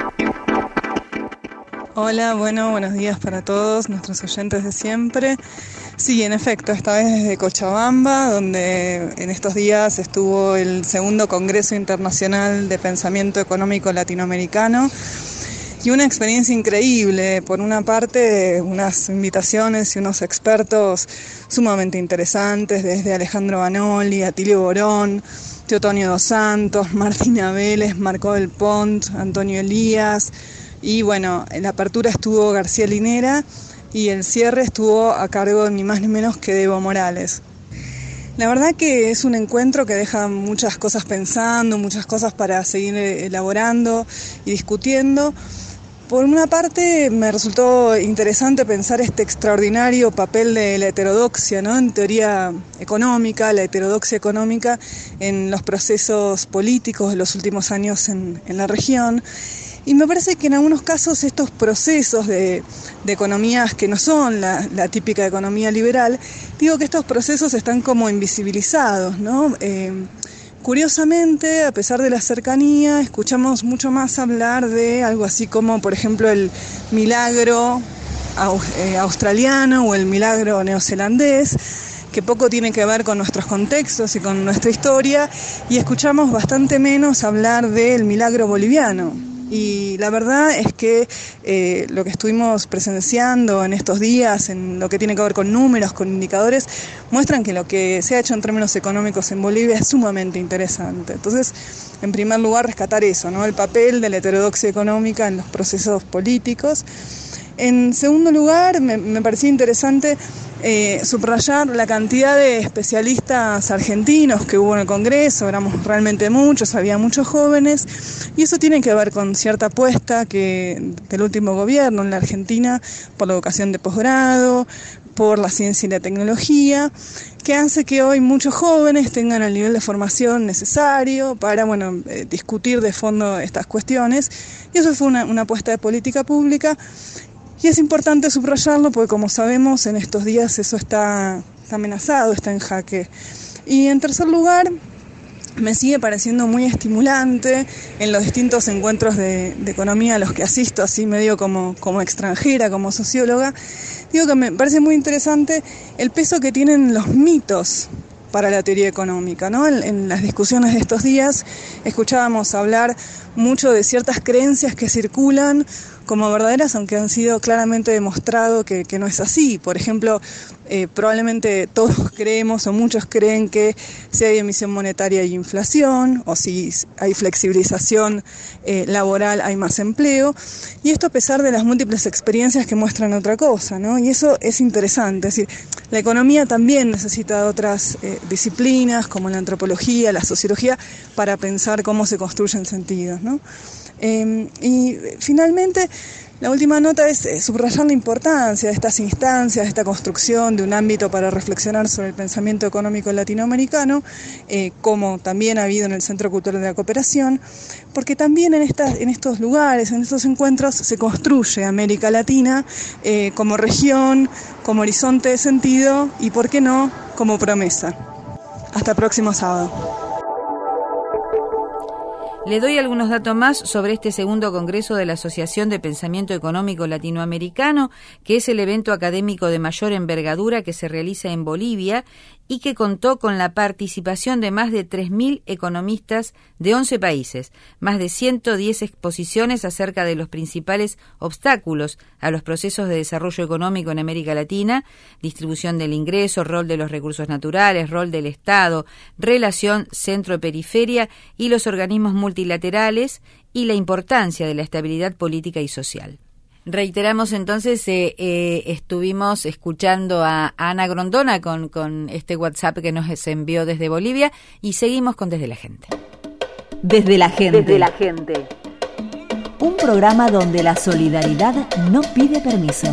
Hola, bueno, buenos días para todos nuestros oyentes de siempre. Sí, en efecto, esta vez desde Cochabamba, donde en estos días estuvo el segundo Congreso Internacional de Pensamiento Económico Latinoamericano. Y una experiencia increíble, por una parte unas invitaciones y unos expertos sumamente interesantes, desde Alejandro Vanoli, Atilio Borón, Teotonio dos Santos, Martina Vélez, Marcó del Pont, Antonio Elías, y bueno, en la apertura estuvo García Linera y el cierre estuvo a cargo ni más ni menos que de Evo Morales. La verdad que es un encuentro que deja muchas cosas pensando, muchas cosas para seguir elaborando y discutiendo. Por una parte me resultó interesante pensar este extraordinario papel de la heterodoxia, ¿no? En teoría económica, la heterodoxia económica en los procesos políticos de los últimos años en, en la región. Y me parece que en algunos casos estos procesos de, de economías que no son la, la típica economía liberal, digo que estos procesos están como invisibilizados, ¿no? Eh, Curiosamente, a pesar de la cercanía, escuchamos mucho más hablar de algo así como, por ejemplo, el milagro australiano o el milagro neozelandés, que poco tiene que ver con nuestros contextos y con nuestra historia, y escuchamos bastante menos hablar del milagro boliviano. Y la verdad es que eh, lo que estuvimos presenciando en estos días, en lo que tiene que ver con números, con indicadores, muestran que lo que se ha hecho en términos económicos en Bolivia es sumamente interesante. Entonces, en primer lugar, rescatar eso, ¿no? El papel de la heterodoxia económica en los procesos políticos. En segundo lugar, me, me parecía interesante eh, subrayar la cantidad de especialistas argentinos que hubo en el Congreso. Éramos realmente muchos, había muchos jóvenes, y eso tiene que ver con cierta apuesta que del último gobierno en la Argentina por la educación de posgrado, por la ciencia y la tecnología, que hace que hoy muchos jóvenes tengan el nivel de formación necesario para, bueno, eh, discutir de fondo estas cuestiones, y eso fue una, una apuesta de política pública. Y es importante subrayarlo porque, como sabemos, en estos días eso está, está amenazado, está en jaque. Y en tercer lugar, me sigue pareciendo muy estimulante en los distintos encuentros de, de economía a los que asisto, así medio como, como extranjera, como socióloga. Digo que me parece muy interesante el peso que tienen los mitos para la teoría económica, ¿no? En, en las discusiones de estos días escuchábamos hablar mucho de ciertas creencias que circulan como verdaderas, aunque han sido claramente demostrado que, que no es así. Por ejemplo, eh, probablemente todos creemos o muchos creen que si hay emisión monetaria hay inflación, o si hay flexibilización eh, laboral hay más empleo, y esto a pesar de las múltiples experiencias que muestran otra cosa, ¿no? Y eso es interesante, es decir, la economía también necesita de otras eh, disciplinas como la antropología, la sociología, para pensar cómo se construyen sentidos, ¿no? Eh, y finalmente La última nota es eh, subrayar la importancia de estas instancias, de esta construcción de un ámbito para reflexionar sobre el pensamiento económico latinoamericano, eh, como también ha habido en el Centro Cultural de la Cooperación, porque también en, estas, en estos lugares, en estos encuentros, se construye América Latina eh, como región, como horizonte de sentido y, ¿por qué no?, como promesa. Hasta el próximo sábado. Le doy algunos datos más sobre este segundo congreso de la Asociación de Pensamiento Económico Latinoamericano, que es el evento académico de mayor envergadura que se realiza en Bolivia y que contó con la participación de más de tres mil economistas de once países, más de ciento diez exposiciones acerca de los principales obstáculos a los procesos de desarrollo económico en América Latina, distribución del ingreso, rol de los recursos naturales, rol del Estado, relación centro-periferia y los organismos multilaterales y la importancia de la estabilidad política y social. Reiteramos entonces, eh, eh, estuvimos escuchando a Ana Grondona con, con este WhatsApp que nos envió desde Bolivia y seguimos con Desde la Gente. Desde la Gente. Desde la Gente. Un programa donde la solidaridad no pide permiso.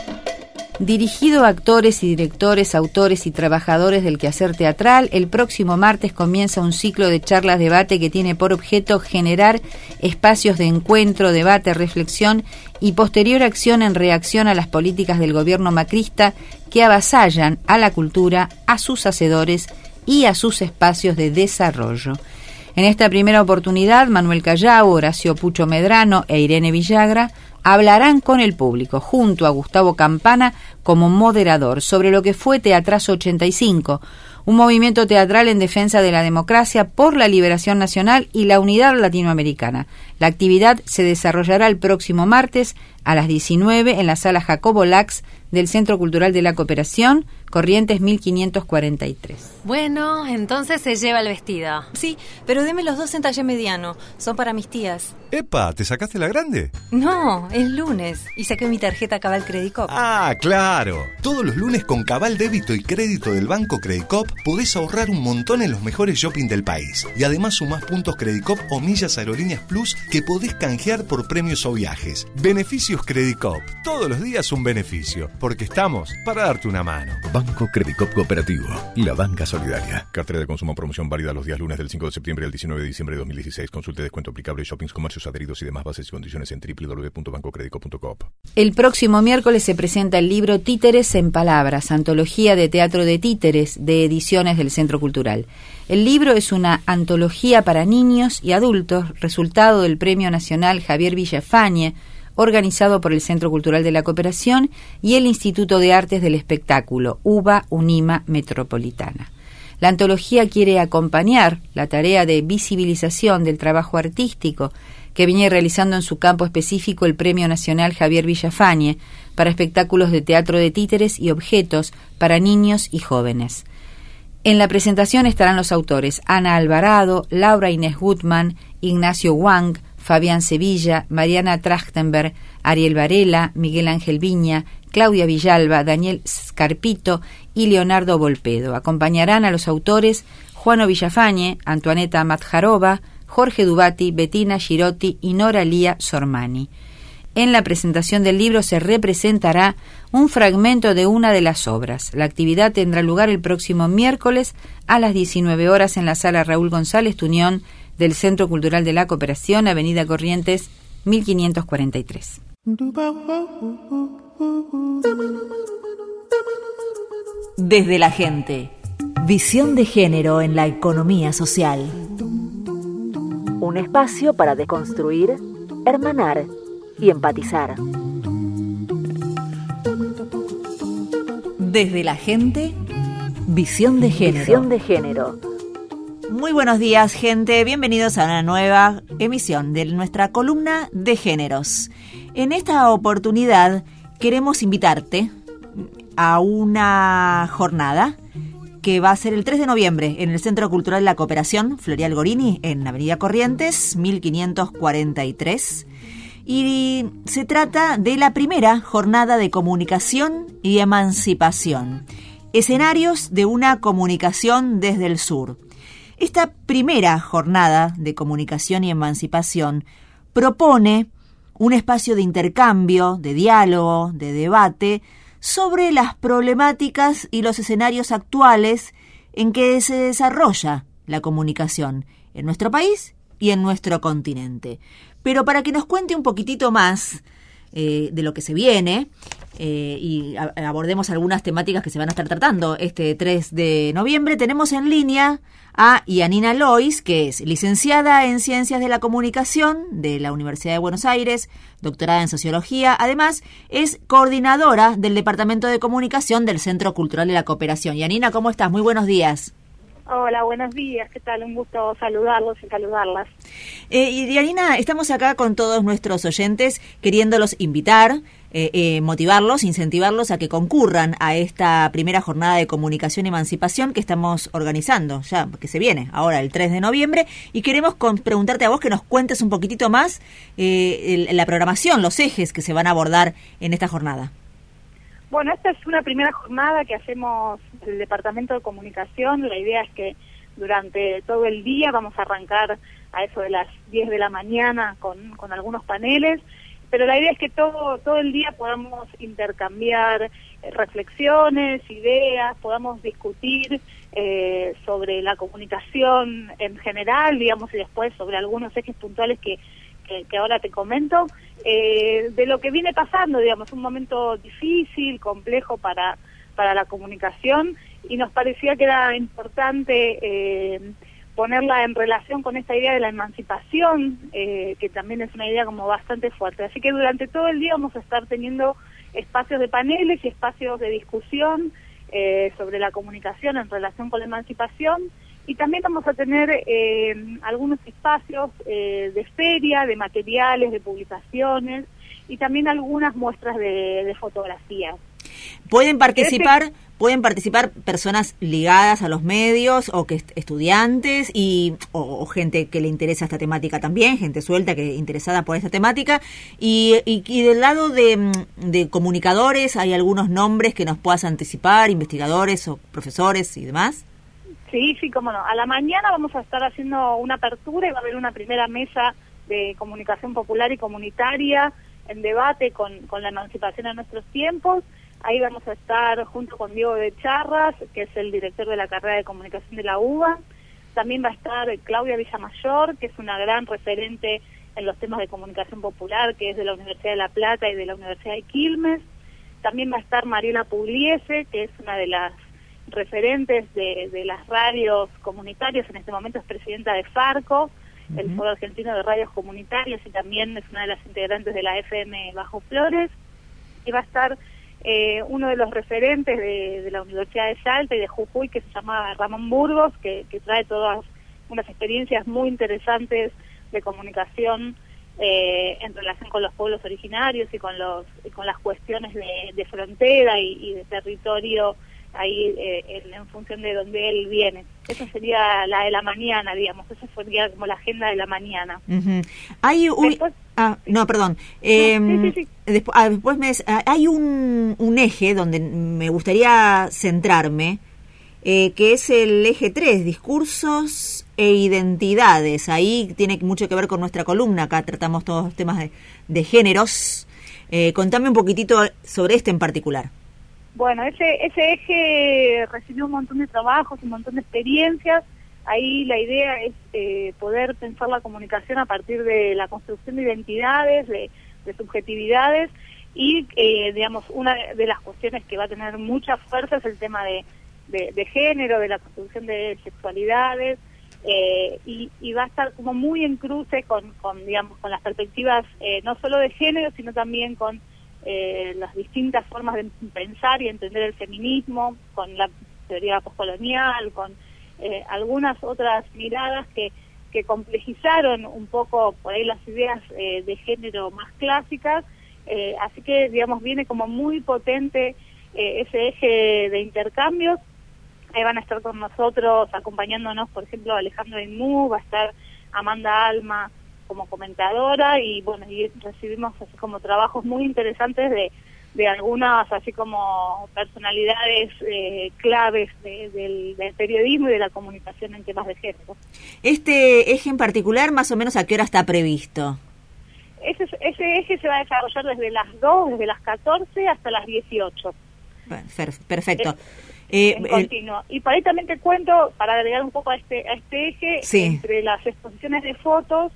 Dirigido a actores y directores, autores y trabajadores del quehacer teatral, el próximo martes comienza un ciclo de charlas-debate que tiene por objeto generar espacios de encuentro, debate, reflexión y posterior acción en reacción a las políticas del gobierno macrista que avasallan a la cultura, a sus hacedores y a sus espacios de desarrollo. En esta primera oportunidad, Manuel Callao, Horacio Pucho Medrano e Irene Villagra hablarán con el público, junto a Gustavo Campana como moderador, sobre lo que fue Teatrazo ochenta y cinco, un movimiento teatral en defensa de la democracia por la liberación nacional y la unidad latinoamericana. La actividad se desarrollará el próximo martes a las diecinueve en la sala Jacobo Lax del Centro Cultural de la Cooperación, Corrientes mil quinientos cuarenta y tres. Bueno, entonces se lleva el vestido. Sí, pero deme los dos en talle mediano. Son para mis tías. ¡Epa! ¿Te sacaste la grande? No, es lunes. Y saqué mi tarjeta Cabal Credicop. ¡Ah, claro! Todos los lunes con Cabal Débito y Crédito del Banco Credicop podés ahorrar un montón en los mejores shopping del país. Y además sumás puntos Credicop o millas Aerolíneas Plus que podés canjear por premios o viajes. Beneficios Credicop. Todos los días un beneficio. Porque estamos para darte una mano. Banco Credicop Cooperativo, la banca solidaria. Cartera de consumo promoción válida los días lunes del cinco de septiembre al diecinueve de diciembre de dos mil dieciséis. Consulte descuento aplicable, shoppings, comercios adheridos y demás bases y condiciones en doble u doble u doble u punto banco credicop punto com. El próximo miércoles se presenta el libro Títeres en Palabras, antología de teatro de títeres de Ediciones del Centro Cultural. El libro es una antología para niños y adultos, resultado del Premio Nacional Javier Villafañe, organizado por el Centro Cultural de la Cooperación y el Instituto de Artes del Espectáculo, U B A UNIMA Metropolitana. La antología quiere acompañar la tarea de visibilización del trabajo artístico que viene realizando en su campo específico el Premio Nacional Javier Villafañe para espectáculos de teatro de títeres y objetos para niños y jóvenes. En la presentación estarán los autores Ana Alvarado, Laura Inés Gutman, Ignacio Wang, Fabián Sevilla, Mariana Trachtenberg, Ariel Varela, Miguel Ángel Viña, Claudia Villalba, Daniel Scarpito y Leonardo Volpedo. Acompañarán a los autores Juano Villafañe, Antoaneta Matjarova, Jorge Dubati, Bettina Girotti y Nora Lía Sormani. En la presentación del libro se representará un fragmento de una de las obras. La actividad tendrá lugar el próximo miércoles a las diecinueve horas en la sala Raúl González Tuñón del Centro Cultural de la Cooperación, Avenida Corrientes mil quinientos cuarenta y tres. Desde la Gente. Visión de género en la economía social. Un espacio para deconstruir, hermanar y empatizar. Desde la Gente, visión de género. Visión de género. Muy buenos días, gente. Bienvenidos a una nueva emisión de nuestra columna de géneros. En esta oportunidad queremos invitarte a una jornada que va a ser el tres de noviembre en el Centro Cultural de la Cooperación, Florial Gorini, en Avenida Corrientes, mil quinientos cuarenta y tres. Y se trata de la primera jornada de comunicación y emancipación. Escenarios de una comunicación desde el sur. Esta primera jornada de comunicación y emancipación propone un espacio de intercambio, de diálogo, de debate sobre las problemáticas y los escenarios actuales en que se desarrolla la comunicación en nuestro país y en nuestro continente. Pero para que nos cuente un poquitito más eh, de lo que se viene eh, y a, abordemos algunas temáticas que se van a estar tratando este tres de noviembre, tenemos en línea a Yanina Lois, que es licenciada en Ciencias de la Comunicación de la Universidad de Buenos Aires, doctorada en Sociología. Además, es coordinadora del Departamento de Comunicación del Centro Cultural de la Cooperación. Yanina, ¿cómo estás? Muy buenos días. Hola, buenos días. ¿Qué tal? Un gusto saludarlos y saludarlas. Eh, y Yanina, estamos acá con todos nuestros oyentes queriéndolos invitar, eh, eh, motivarlos, incentivarlos a que concurran a esta primera jornada de comunicación y emancipación que estamos organizando, ya que se viene ahora el tres de noviembre, y queremos con, preguntarte a vos que nos cuentes un poquitito más eh, el, la programación, los ejes que se van a abordar en esta jornada. Bueno, esta es una primera jornada que hacemos el Departamento de Comunicación. La idea es que durante todo el día vamos a arrancar a eso de las diez de la mañana con, con algunos paneles, pero la idea es que todo, todo el día podamos intercambiar eh, reflexiones, ideas, podamos discutir eh, sobre la comunicación en general, digamos, y después sobre algunos ejes puntuales que Que, que ahora te comento, eh, de lo que viene pasando, digamos, un momento difícil, complejo para, para la comunicación, y nos parecía que era importante eh, ponerla en relación con esta idea de la emancipación, eh, que también es una idea como bastante fuerte. Así que durante todo el día vamos a estar teniendo espacios de paneles y espacios de discusión eh, sobre la comunicación en relación con la emancipación. Y también vamos a tener eh, algunos espacios eh, de feria, de materiales, de publicaciones y también algunas muestras de, de fotografías. ¿Pueden participar este... pueden participar personas ligadas a los medios o que estudiantes y o, o gente que le interesa esta temática también, gente suelta que interesada por esta temática? Y, y, y del lado de, de comunicadores, ¿hay algunos nombres que nos puedas anticipar, investigadores o profesores y demás? Sí, sí, cómo no. A la mañana vamos a estar haciendo una apertura y va a haber una primera mesa de comunicación popular y comunitaria en debate con, con la emancipación en nuestros tiempos. Ahí vamos a estar junto con Diego de Charras, que es el director de la carrera de comunicación de la U B A. También va a estar Claudia Villamayor, que es una gran referente en los temas de comunicación popular, que es de la Universidad de La Plata y de la Universidad de Quilmes. También va a estar Mariela Pugliese, que es una de las referentes de, de las radios comunitarias, en este momento es presidenta de Farco, uh-huh. el Foro Argentino de Radios Comunitarias, y también es una de las integrantes de la F M Bajo Flores. Y va a estar eh, uno de los referentes de, de la Universidad de Salta y de Jujuy, que se llama Ramón Burgos, que, que trae todas unas experiencias muy interesantes de comunicación eh, en relación con los pueblos originarios y con los y con las cuestiones de, de frontera y, y de territorio ahí eh, en, en función de donde él viene. Esa sería la de la mañana, digamos, esa sería como la agenda de la mañana. Uh-huh. Hay un... Después, ah, no, perdón. Eh, no, sí, sí, sí. Después, ah, después me, hay un, un eje donde me gustaría centrarme, eh, que es el eje tres, discursos e identidades. Ahí tiene mucho que ver con nuestra columna, acá tratamos todos los temas de, de géneros. Eh, contame un poquitito sobre este en particular. Bueno, ese, ese eje recibió un montón de trabajos, un montón de experiencias. Ahí la idea es eh, poder pensar la comunicación a partir de la construcción de identidades, de, de subjetividades, y eh, digamos, una de las cuestiones que va a tener mucha fuerza es el tema de, de, de género, de la construcción de sexualidades, eh, y, y va a estar como muy en cruce con, con digamos, con las perspectivas eh, no solo de género, sino también con Eh, las distintas formas de pensar y entender el feminismo, con la teoría postcolonial, con eh, algunas otras miradas que, que complejizaron un poco por ahí las ideas eh, de género más clásicas, eh, así que digamos viene como muy potente eh, ese eje de intercambios. Ahí van a estar con nosotros acompañándonos, por ejemplo, Alejandro Inmú, va a estar Amanda Alma como comentadora, y bueno, y recibimos así como trabajos muy interesantes de, de algunas así como personalidades eh, claves de, del, del periodismo y de la comunicación en temas de género. Este eje en particular, más o menos, ¿a qué hora está previsto? ese, ese eje se va a desarrollar desde las dos, desde las catorce hasta las dieciocho. Perfecto. Eh, en continuo. El... Y por ahí también te cuento, para agregar un poco a este, a este eje, sí. entre las exposiciones de fotos,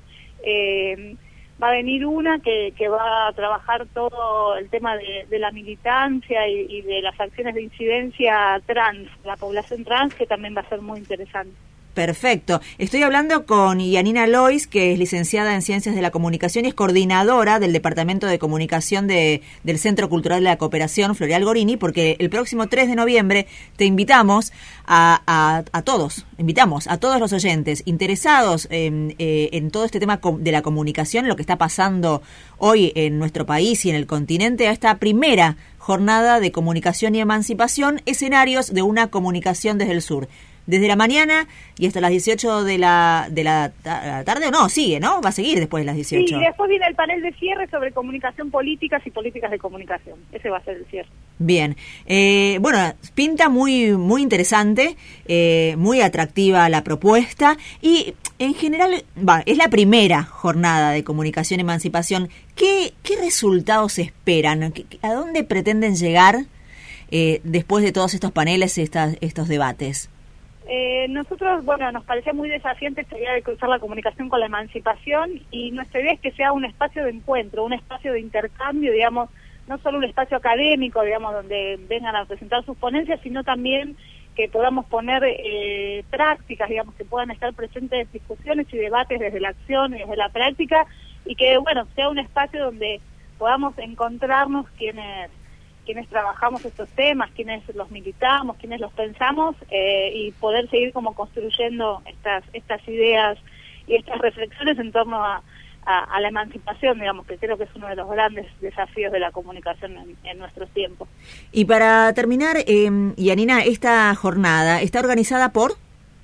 eh, va a venir una que, que va a trabajar todo el tema de, de la militancia y, y de las acciones de incidencia trans, la población trans, que también va a ser muy interesante. Perfecto. Estoy hablando con Yanina Lois, que es licenciada en Ciencias de la Comunicación y es coordinadora del Departamento de Comunicación de, del Centro Cultural de la Cooperación Floreal Gorini, porque el próximo tres de noviembre te invitamos a, a, a todos, invitamos a todos los oyentes interesados en, eh, en todo este tema de la comunicación, lo que está pasando hoy en nuestro país y en el continente, a esta primera jornada de comunicación y emancipación, escenarios de una comunicación desde el sur. Desde la mañana y hasta las dieciocho de la, de la tarde, o no, sigue, ¿no? Va a seguir después de las dieciocho. Sí, y después viene el panel de cierre sobre comunicación políticas y políticas de comunicación. Ese va a ser el cierre. Bien. Eh, bueno, pinta muy muy interesante, eh, muy atractiva la propuesta y en general, bueno, es la primera jornada de comunicación y emancipación. ¿Qué, qué resultados esperan? ¿A dónde pretenden llegar eh, después de todos estos paneles, estas, estos debates? Eh, nosotros, bueno, nos parecía muy desafiante esta idea de cruzar la comunicación con la emancipación y nuestra idea es que sea un espacio de encuentro, un espacio de intercambio, digamos, no solo un espacio académico, digamos, donde vengan a presentar sus ponencias, sino también que podamos poner eh, prácticas, digamos, que puedan estar presentes discusiones y debates desde la acción y desde la práctica y que, bueno, sea un espacio donde podamos encontrarnos quienes... quienes trabajamos estos temas, quienes los militamos, quienes los pensamos eh, y poder seguir como construyendo estas estas ideas y estas reflexiones en torno a, a, a la emancipación, digamos, que creo que es uno de los grandes desafíos de la comunicación en, en nuestros tiempos. Y para terminar, eh, Yanina, esta jornada está organizada por...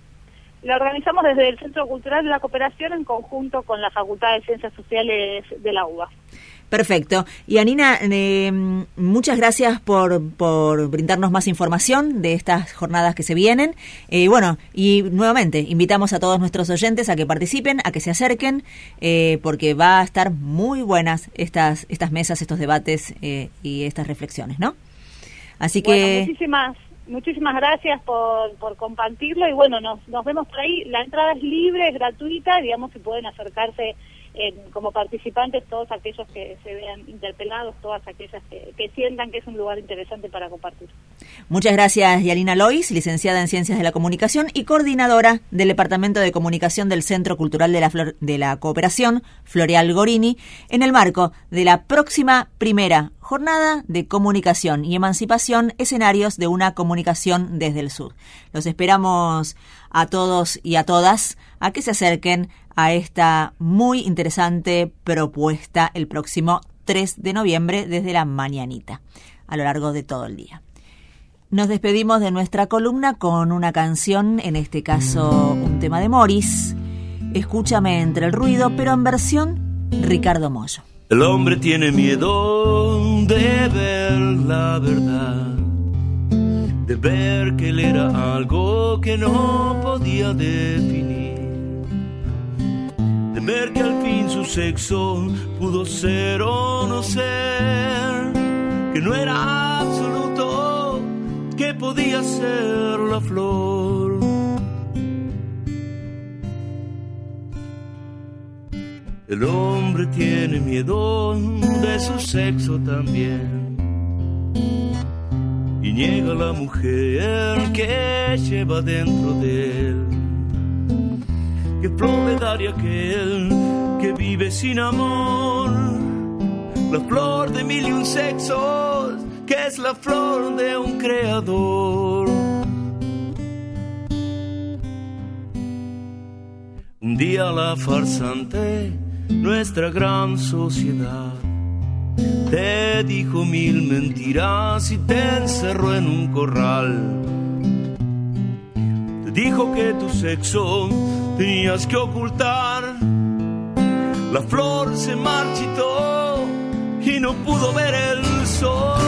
La organizamos desde el Centro Cultural de la Cooperación en conjunto con la Facultad de Ciencias Sociales de la U B A. Perfecto. Y Yanina, eh, muchas gracias por, por brindarnos más información de estas jornadas que se vienen. Eh, bueno, y nuevamente invitamos a todos nuestros oyentes a que participen, a que se acerquen, eh, porque va a estar muy buenas estas estas mesas, estos debates eh, y estas reflexiones, ¿no? Así que... Bueno, muchísimas, muchísimas gracias por, por compartirlo y bueno, nos, nos vemos por ahí. La entrada es libre, es gratuita, digamos, si pueden acercarse Eh, como participantes todos aquellos que se vean interpelados, todas aquellas que, que sientan que es un lugar interesante para compartir. Muchas gracias, Yanina Lois, licenciada en Ciencias de la Comunicación y coordinadora del Departamento de Comunicación del Centro Cultural de la, Flor- de la Cooperación Floreal Gorini, en el marco de la próxima primera jornada de comunicación y emancipación, escenarios de una comunicación desde el sur. Los esperamos a todos y a todas a que se acerquen a esta muy interesante propuesta el próximo tres de noviembre desde la mañanita, a lo largo de todo el día. Nos despedimos de nuestra columna con una canción, en este caso un tema de Morris, Escúchame entre el ruido, pero en versión Ricardo Mollo. El hombre tiene miedo de ver la verdad, de ver que él era algo que no podía definir, de ver que al fin su sexo pudo ser o no ser, que no era absoluto, que podía ser la flor. El hombre tiene miedo de su sexo también y niega a la mujer que lleva dentro de él. Que flor le daría aquel que vive sin amor, la flor de mil y un sexos, que es la flor de un creador. Un día la farsante, nuestra gran sociedad, te dijo mil mentiras y te encerró en un corral. Te dijo que tu sexo tenías que ocultar. La flor se marchitó y no pudo ver el sol.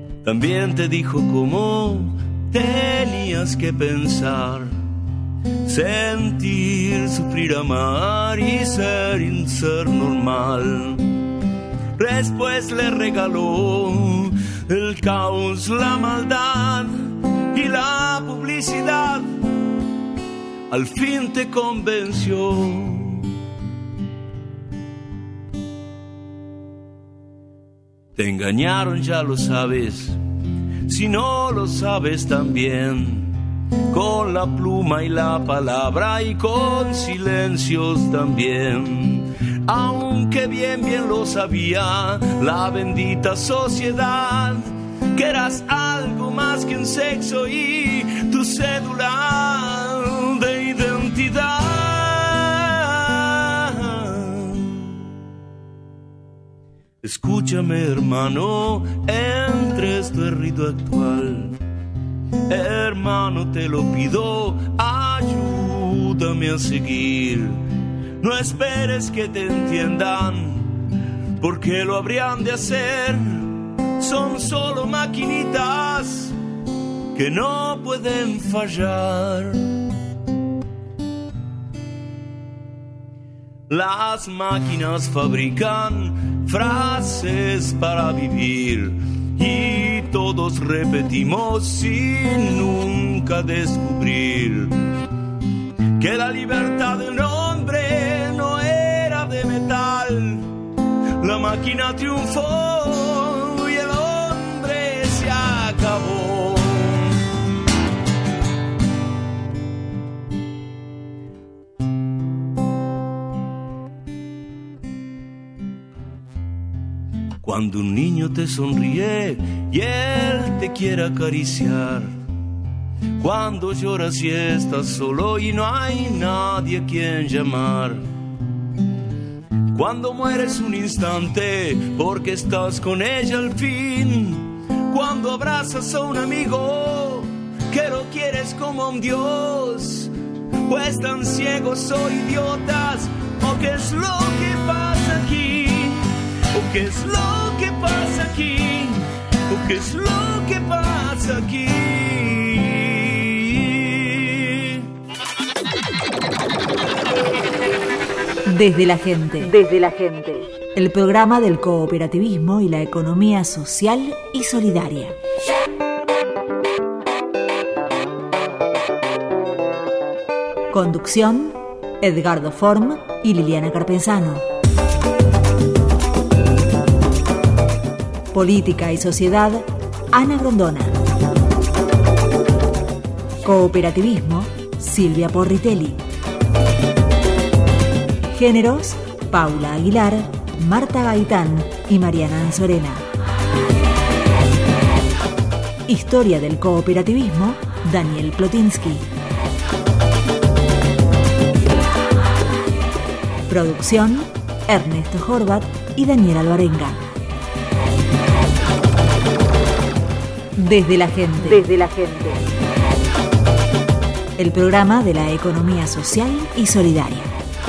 También te dijo cómo tenías que pensar, sentir, sufrir, amar y ser y ser normal. Después le regaló el caos, la maldad y la publicidad. Al fin te convenció. Te engañaron, ya lo sabes. Si no lo sabes también, con la pluma y la palabra y con silencios también. Aunque bien bien lo sabía la bendita sociedad, que eras algo más que un sexo y tu cédula de identidad. Escúchame, hermano, entre este ruido actual. Hermano, te lo pido, ayúdame a seguir. No esperes que te entiendan, porque lo habrían de hacer. Son solo maquinitas que no pueden fallar. Las máquinas fabrican frases para vivir y todos repetimos sin nunca descubrir que la libertad de un hombre no era de metal. La máquina triunfó y el hombre se acabó. Cuando un niño te sonríe y él te quiere acariciar, cuando lloras y estás solo y no hay nadie a quien llamar, cuando mueres un instante porque estás con ella al fin, cuando abrazas a un amigo que lo quieres como a un dios, o están ciegos o idiotas, o qué es lo que pasa aquí, o qué es lo que pasa aquí, o qué es lo que pasa aquí. Desde la gente. Desde la gente. El programa del cooperativismo y la economía social y solidaria. Conducción: Edgardo Form y Liliana Carpenzano. Política y sociedad: Ana Grondona. Cooperativismo: Silvia Porritelli. Géneros: Paula Aguilar, Marta Gaitán y Mariana Anzorena. Historia del cooperativismo: Daniel Plotinsky. Producción: Ernesto Horvat y Daniel Alvarenga. Desde la gente. Desde la gente. El programa de la economía social y solidaria.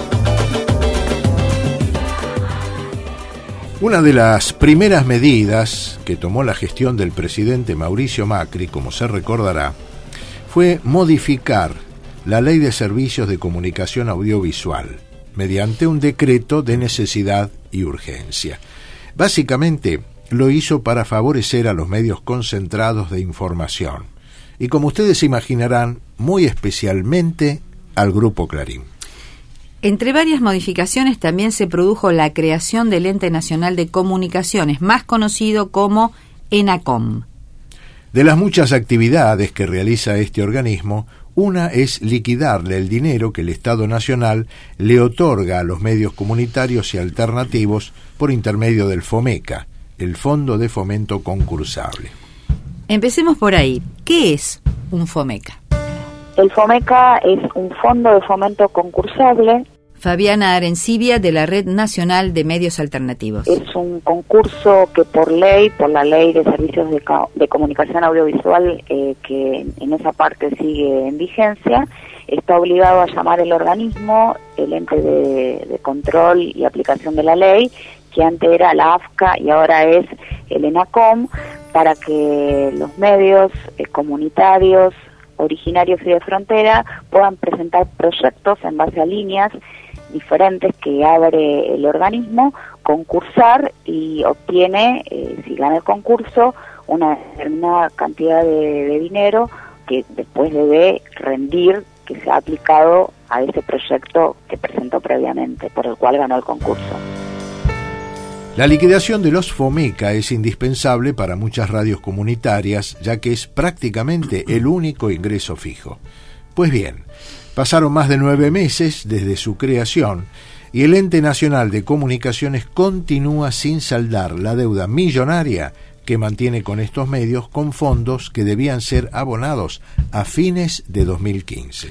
Una de las primeras medidas que tomó la gestión del presidente Mauricio Macri, como se recordará, fue modificar la Ley de Servicios de Comunicación Audiovisual mediante un decreto de necesidad y urgencia. Básicamente lo hizo para favorecer a los medios concentrados de información y, como ustedes imaginarán, muy especialmente al Grupo Clarín. Entre varias modificaciones también se produjo la creación del Ente Nacional de Comunicaciones, más conocido como ENACOM. De las muchas actividades que realiza este organismo, una es liquidarle el dinero que el Estado Nacional le otorga a los medios comunitarios y alternativos por intermedio del FOMECA, el Fondo de Fomento Concursable. Empecemos por ahí. ¿Qué es un FOMECA? El FOMECA es un fondo de fomento concursable. Fabiana Arencibia, de la Red Nacional de Medios Alternativos. Es un concurso que por ley, por la Ley de Servicios de, Co- de Comunicación Audiovisual, eh, que en esa parte sigue en vigencia, está obligado a llamar el organismo, el ente de, de control y aplicación de la ley, que antes era la A F C A y ahora es el ENACOM, para que los medios eh, comunitarios, originarios y de frontera puedan presentar proyectos en base a líneas diferentes que abre el organismo, concursar y obtiene, eh, si gana el concurso, una determinada cantidad de, de dinero que después debe rendir, que se ha aplicado a ese proyecto que presentó previamente, por el cual ganó el concurso. La liquidación de los FOMECA es indispensable para muchas radios comunitarias, ya que es prácticamente el único ingreso fijo. Pues bien, pasaron más de nueve meses desde su creación y el Ente Nacional de Comunicaciones continúa sin saldar la deuda millonaria que mantiene con estos medios con fondos que debían ser abonados a fines de dos mil quince.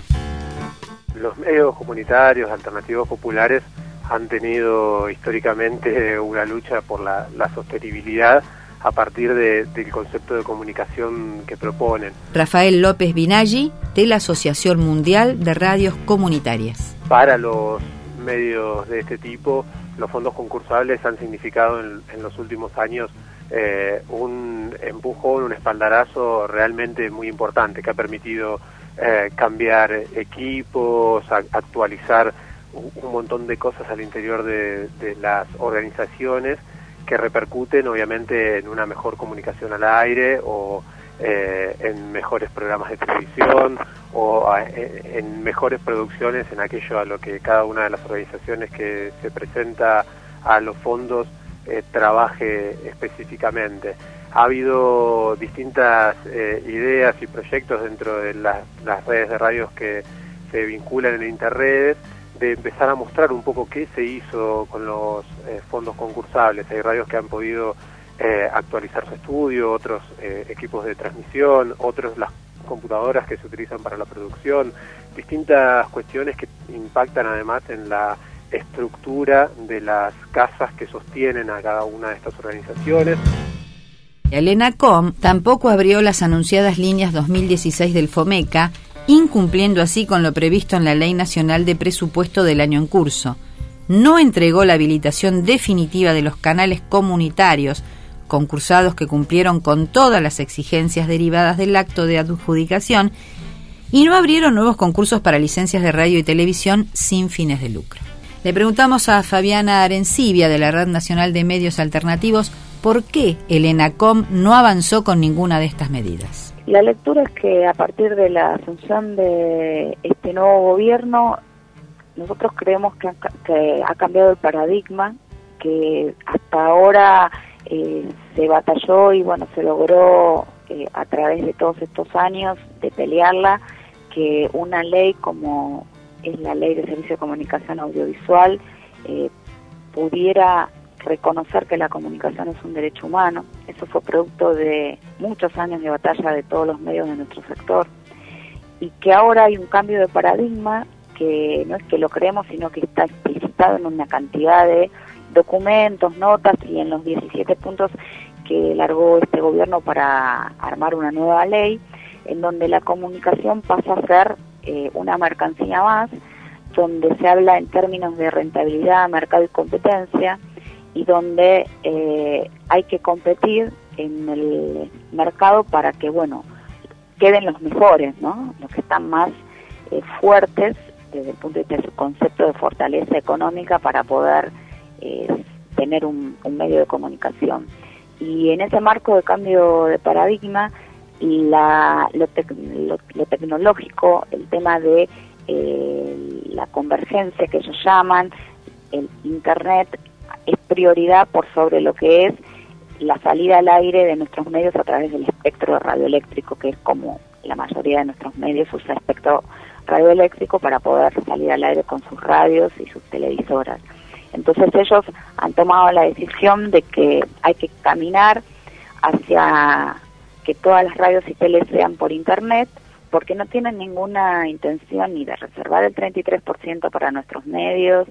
Los medios comunitarios, alternativos populares, han tenido históricamente una lucha por la, la sostenibilidad a partir de, del concepto de comunicación que proponen. Rafael López Binaggi, de la Asociación Mundial de Radios Comunitarias. Para los medios de este tipo, los fondos concursables han significado en, en los últimos años eh, un empujón, un espaldarazo realmente muy importante que ha permitido eh, cambiar equipos, a, actualizar un montón de cosas al interior de, de las organizaciones que repercuten obviamente en una mejor comunicación al aire o eh, en mejores programas de televisión o a, en mejores producciones en aquello a lo que cada una de las organizaciones que se presenta a los fondos eh, trabaje específicamente. Ha habido distintas eh, ideas y proyectos dentro de las, las redes de radios que se vinculan en Interredes, de empezar a mostrar un poco qué se hizo con los eh, fondos concursables. Hay radios que han podido eh, actualizar su estudio, otros eh, equipos de transmisión, otros las computadoras que se utilizan para la producción, distintas cuestiones que impactan además en la estructura de las casas que sostienen a cada una de estas organizaciones. El ENACOM tampoco abrió las anunciadas líneas dos mil dieciséis del FOMECA, incumpliendo así con lo previsto en la Ley Nacional de Presupuesto del año en curso. No entregó la habilitación definitiva de los canales comunitarios, concursados que cumplieron con todas las exigencias derivadas del acto de adjudicación, y no abrieron nuevos concursos para licencias de radio y televisión sin fines de lucro. Le preguntamos a Fabiana Arencibia, de la Red Nacional de Medios Alternativos, por qué el ENACOM no avanzó con ninguna de estas medidas. La lectura es que a partir de la asunción de este nuevo gobierno, nosotros creemos que ha, que ha cambiado el paradigma, que hasta ahora eh, se batalló y bueno, se logró eh, a través de todos estos años de pelearla, que una ley como es la Ley de Servicio de Comunicación Audiovisual eh, pudiera reconocer que la comunicación es un derecho humano. Eso fue producto de muchos años de batalla de todos los medios de nuestro sector, y que ahora hay un cambio de paradigma que no es que lo creemos, sino que está explicitado en una cantidad de documentos, notas y en los diecisiete puntos que largó este gobierno para armar una nueva ley, en donde la comunicación pasa a ser eh, una mercancía más, donde se habla en términos de rentabilidad, mercado y competencia, y donde eh, hay que competir en el mercado para que, bueno, queden los mejores, ¿no? Los que están más eh, fuertes desde el punto de vista de su concepto de fortaleza económica para poder eh, tener un, un medio de comunicación. Y en ese marco de cambio de paradigma, la, lo, tec, lo, lo tecnológico, el tema de eh, la convergencia que ellos llaman, el Internet, es prioridad por sobre lo que es la salida al aire de nuestros medios a través del espectro radioeléctrico, que es como la mayoría de nuestros medios usa espectro radioeléctrico para poder salir al aire con sus radios y sus televisoras. Entonces ellos han tomado la decisión de que hay que caminar hacia que todas las radios y teles sean por Internet, porque no tienen ninguna intención ni de reservar el treinta y tres por ciento para nuestros medios,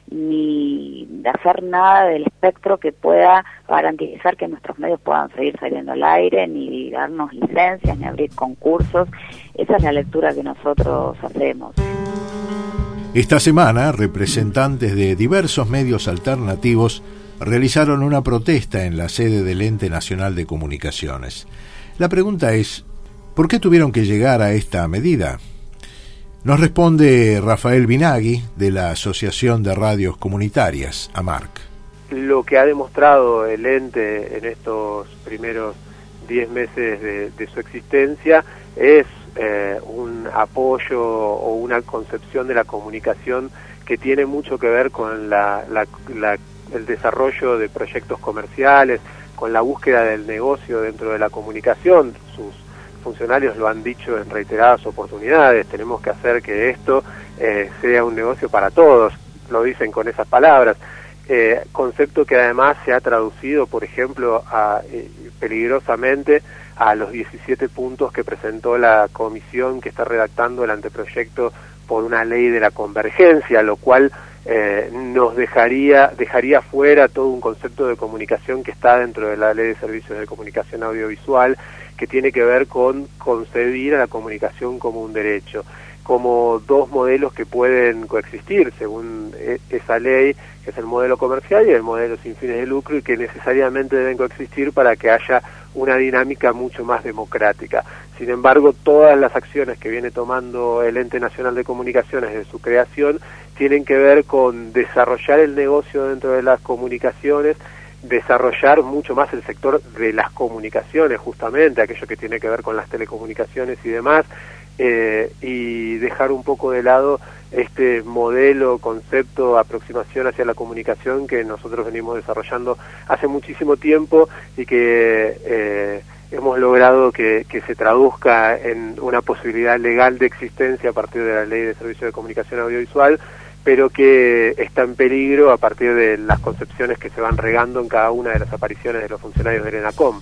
ni de hacer nada del espectro que pueda garantizar que nuestros medios puedan seguir saliendo al aire, ni darnos licencias, ni abrir concursos. Esa es la lectura que nosotros hacemos. Esta semana, representantes de diversos medios alternativos realizaron una protesta en la sede del Ente Nacional de Comunicaciones. La pregunta es, ¿Por qué tuvieron que llegar a esta medida? Nos responde Rafael Binagui, de la Asociación de Radios Comunitarias, AMARC. Lo que ha demostrado el ente en estos primeros diez meses de, de su existencia es eh, un apoyo o una concepción de la comunicación que tiene mucho que ver con la, la, la, el desarrollo de proyectos comerciales, con la búsqueda del negocio dentro de la comunicación. Sus funcionarios lo han dicho en reiteradas oportunidades, tenemos que hacer que esto eh, sea un negocio para todos, lo dicen con esas palabras. Eh, concepto que además se ha traducido, por ejemplo, a, eh, peligrosamente a los diecisiete puntos que presentó la comisión que está redactando el anteproyecto por una ley de la convergencia, lo cual eh, nos dejaría dejaría fuera todo un concepto de comunicación que está dentro de la Ley de Servicios de Comunicación Audiovisual, que tiene que ver con concebir a la comunicación como un derecho, como dos modelos que pueden coexistir según esa ley, que es el modelo comercial y el modelo sin fines de lucro, y que necesariamente deben coexistir para que haya una dinámica mucho más democrática. Sin embargo, todas las acciones que viene tomando el Ente Nacional de Comunicaciones desde su creación tienen que ver con desarrollar el negocio dentro de las comunicaciones, desarrollar mucho más el sector de las comunicaciones, justamente aquello que tiene que ver con las telecomunicaciones y demás, eh, y dejar un poco de lado este modelo, concepto, aproximación hacia la comunicación que nosotros venimos desarrollando hace muchísimo tiempo y que eh, hemos logrado que, que se traduzca en una posibilidad legal de existencia a partir de la Ley de Servicios de Comunicación Audiovisual, pero que está en peligro a partir de las concepciones que se van regando en cada una de las apariciones de los funcionarios del ENACOM.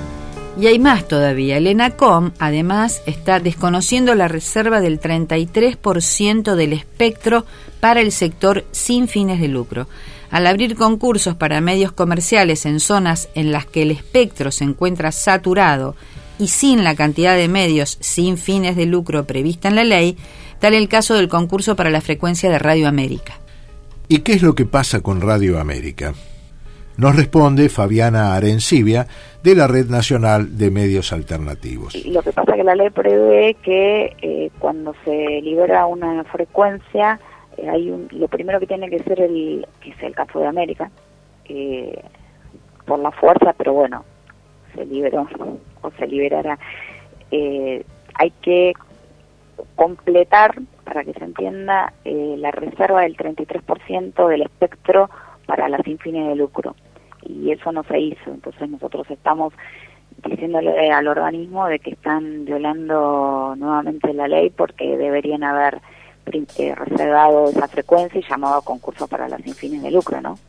Y hay más todavía. El ENACOM, además, está desconociendo la reserva del treinta y tres por ciento del espectro para el sector sin fines de lucro. Al abrir concursos para medios comerciales en zonas en las que el espectro se encuentra saturado y sin la cantidad de medios sin fines de lucro prevista en la ley, tal el caso del concurso para la frecuencia de Radio América. ¿Y qué es lo que pasa con Radio América? Nos responde Fabiana Arencibia, de la Red Nacional de Medios Alternativos. Lo que pasa es que la ley prevé que eh, cuando se libera una frecuencia, eh, hay un, lo primero que tiene que ser el, que es el caso de América, eh, por la fuerza, pero bueno, se liberó o se liberará. Eh, hay que completar, para que se entienda, eh, la reserva del treinta y tres por ciento del espectro para las sin fines de lucro, y eso no se hizo. Entonces nosotros estamos diciéndole al organismo de que están violando nuevamente la ley, porque deberían haber eh, reservado esa frecuencia y llamado a concurso para las sin fines de lucro, ¿no?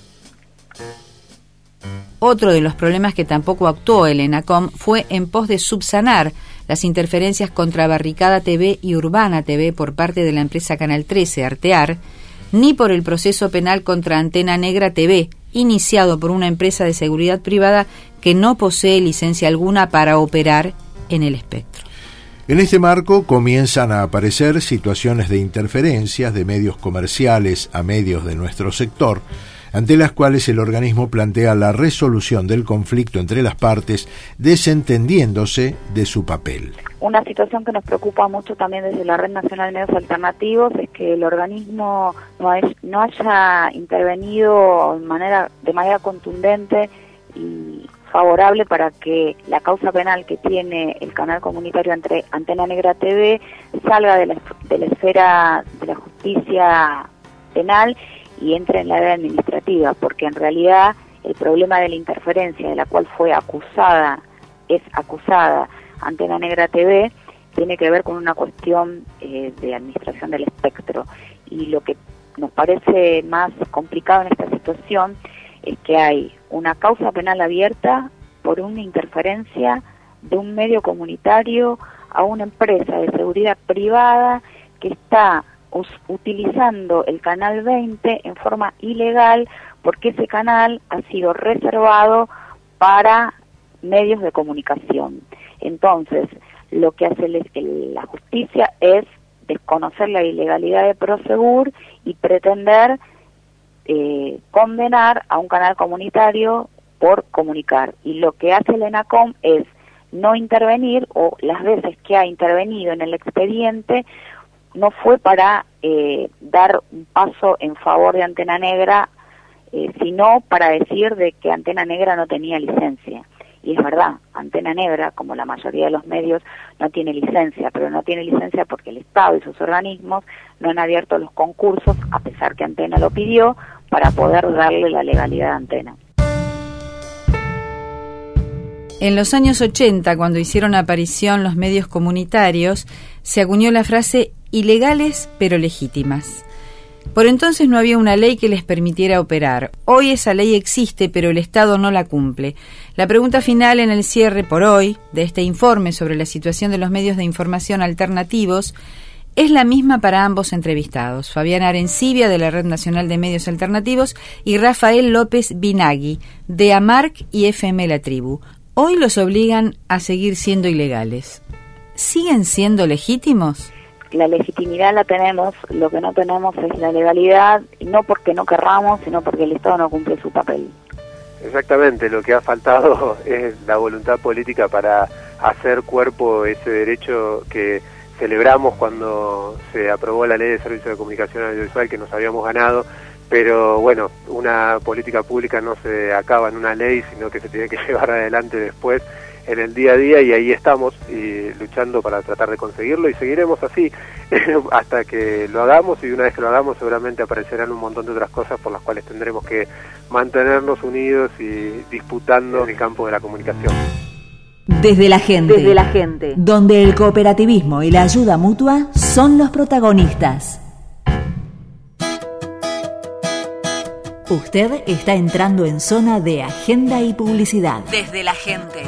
Otro de los problemas que tampoco actuó el ENACOM fue en pos de subsanar las interferencias contra Barricada T V y Urbana T V por parte de la empresa Canal trece, Artear, ni por el proceso penal contra Antena Negra T V, iniciado por una empresa de seguridad privada que no posee licencia alguna para operar en el espectro. En este marco comienzan a aparecer situaciones de interferencias de medios comerciales a medios de nuestro sector, ante las cuales el organismo plantea la resolución del conflicto entre las partes, desentendiéndose de su papel. Una situación que nos preocupa mucho también desde la Red Nacional de Medios Alternativos es que el organismo no, hay, no haya intervenido de manera, de manera contundente y favorable para que la causa penal que tiene el canal comunitario entre Antena Negra T V salga de la, de la esfera de la justicia penal y entre en la área administrativa, porque en realidad el problema de la interferencia de la cual fue acusada, es acusada Antena Negra T V, tiene que ver con una cuestión eh, de administración del espectro. Y lo que nos parece más complicado en esta situación es que hay una causa penal abierta por una interferencia de un medio comunitario a una empresa de seguridad privada que está utilizando el canal veinte en forma ilegal, porque ese canal ha sido reservado para medios de comunicación. Entonces, lo que hace el, el, la justicia es desconocer la ilegalidad de Prosegur y pretender eh, condenar a un canal comunitario por comunicar. Y lo que hace el ENACOM es no intervenir, o las veces que ha intervenido en el expediente, no fue para eh, dar un paso en favor de Antena Negra, eh, sino para decir de que Antena Negra no tenía licencia. Y es verdad, Antena Negra, como la mayoría de los medios, no tiene licencia, pero no tiene licencia porque el Estado y sus organismos no han abierto los concursos, a pesar que Antena lo pidió, para poder darle la legalidad a Antena. En los años ochenta, cuando hicieron aparición los medios comunitarios, se acuñó la frase ilegales pero legítimas. Por entonces no había una ley que les permitiera operar. Hoy esa ley existe, pero el Estado no la cumple. La pregunta final en el cierre por hoy de este informe sobre la situación de los medios de información alternativos es la misma para ambos entrevistados, Fabiana Arencibia, de la Red Nacional de Medios Alternativos, y Rafael López Binagui, de AMARC y F M La Tribu. Hoy los obligan a seguir siendo ilegales. ¿Siguen siendo legítimos? La legitimidad la tenemos, lo que no tenemos es la legalidad, no porque no querramos, sino porque el Estado no cumple su papel. Exactamente, lo que ha faltado es la voluntad política para hacer cuerpo ese derecho que celebramos cuando se aprobó la Ley de Servicios de Comunicación Audiovisual, que nos habíamos ganado. Pero bueno, una política pública no se acaba en una ley, sino que se tiene que llevar adelante después en el día a día, y ahí estamos y luchando para tratar de conseguirlo, y seguiremos así hasta que lo hagamos, y una vez que lo hagamos seguramente aparecerán un montón de otras cosas por las cuales tendremos que mantenernos unidos y disputando en el campo de la comunicación. Desde la gente, Desde la gente, donde el cooperativismo y la ayuda mutua son los protagonistas. Usted está entrando en zona de agenda y publicidad. Desde la gente.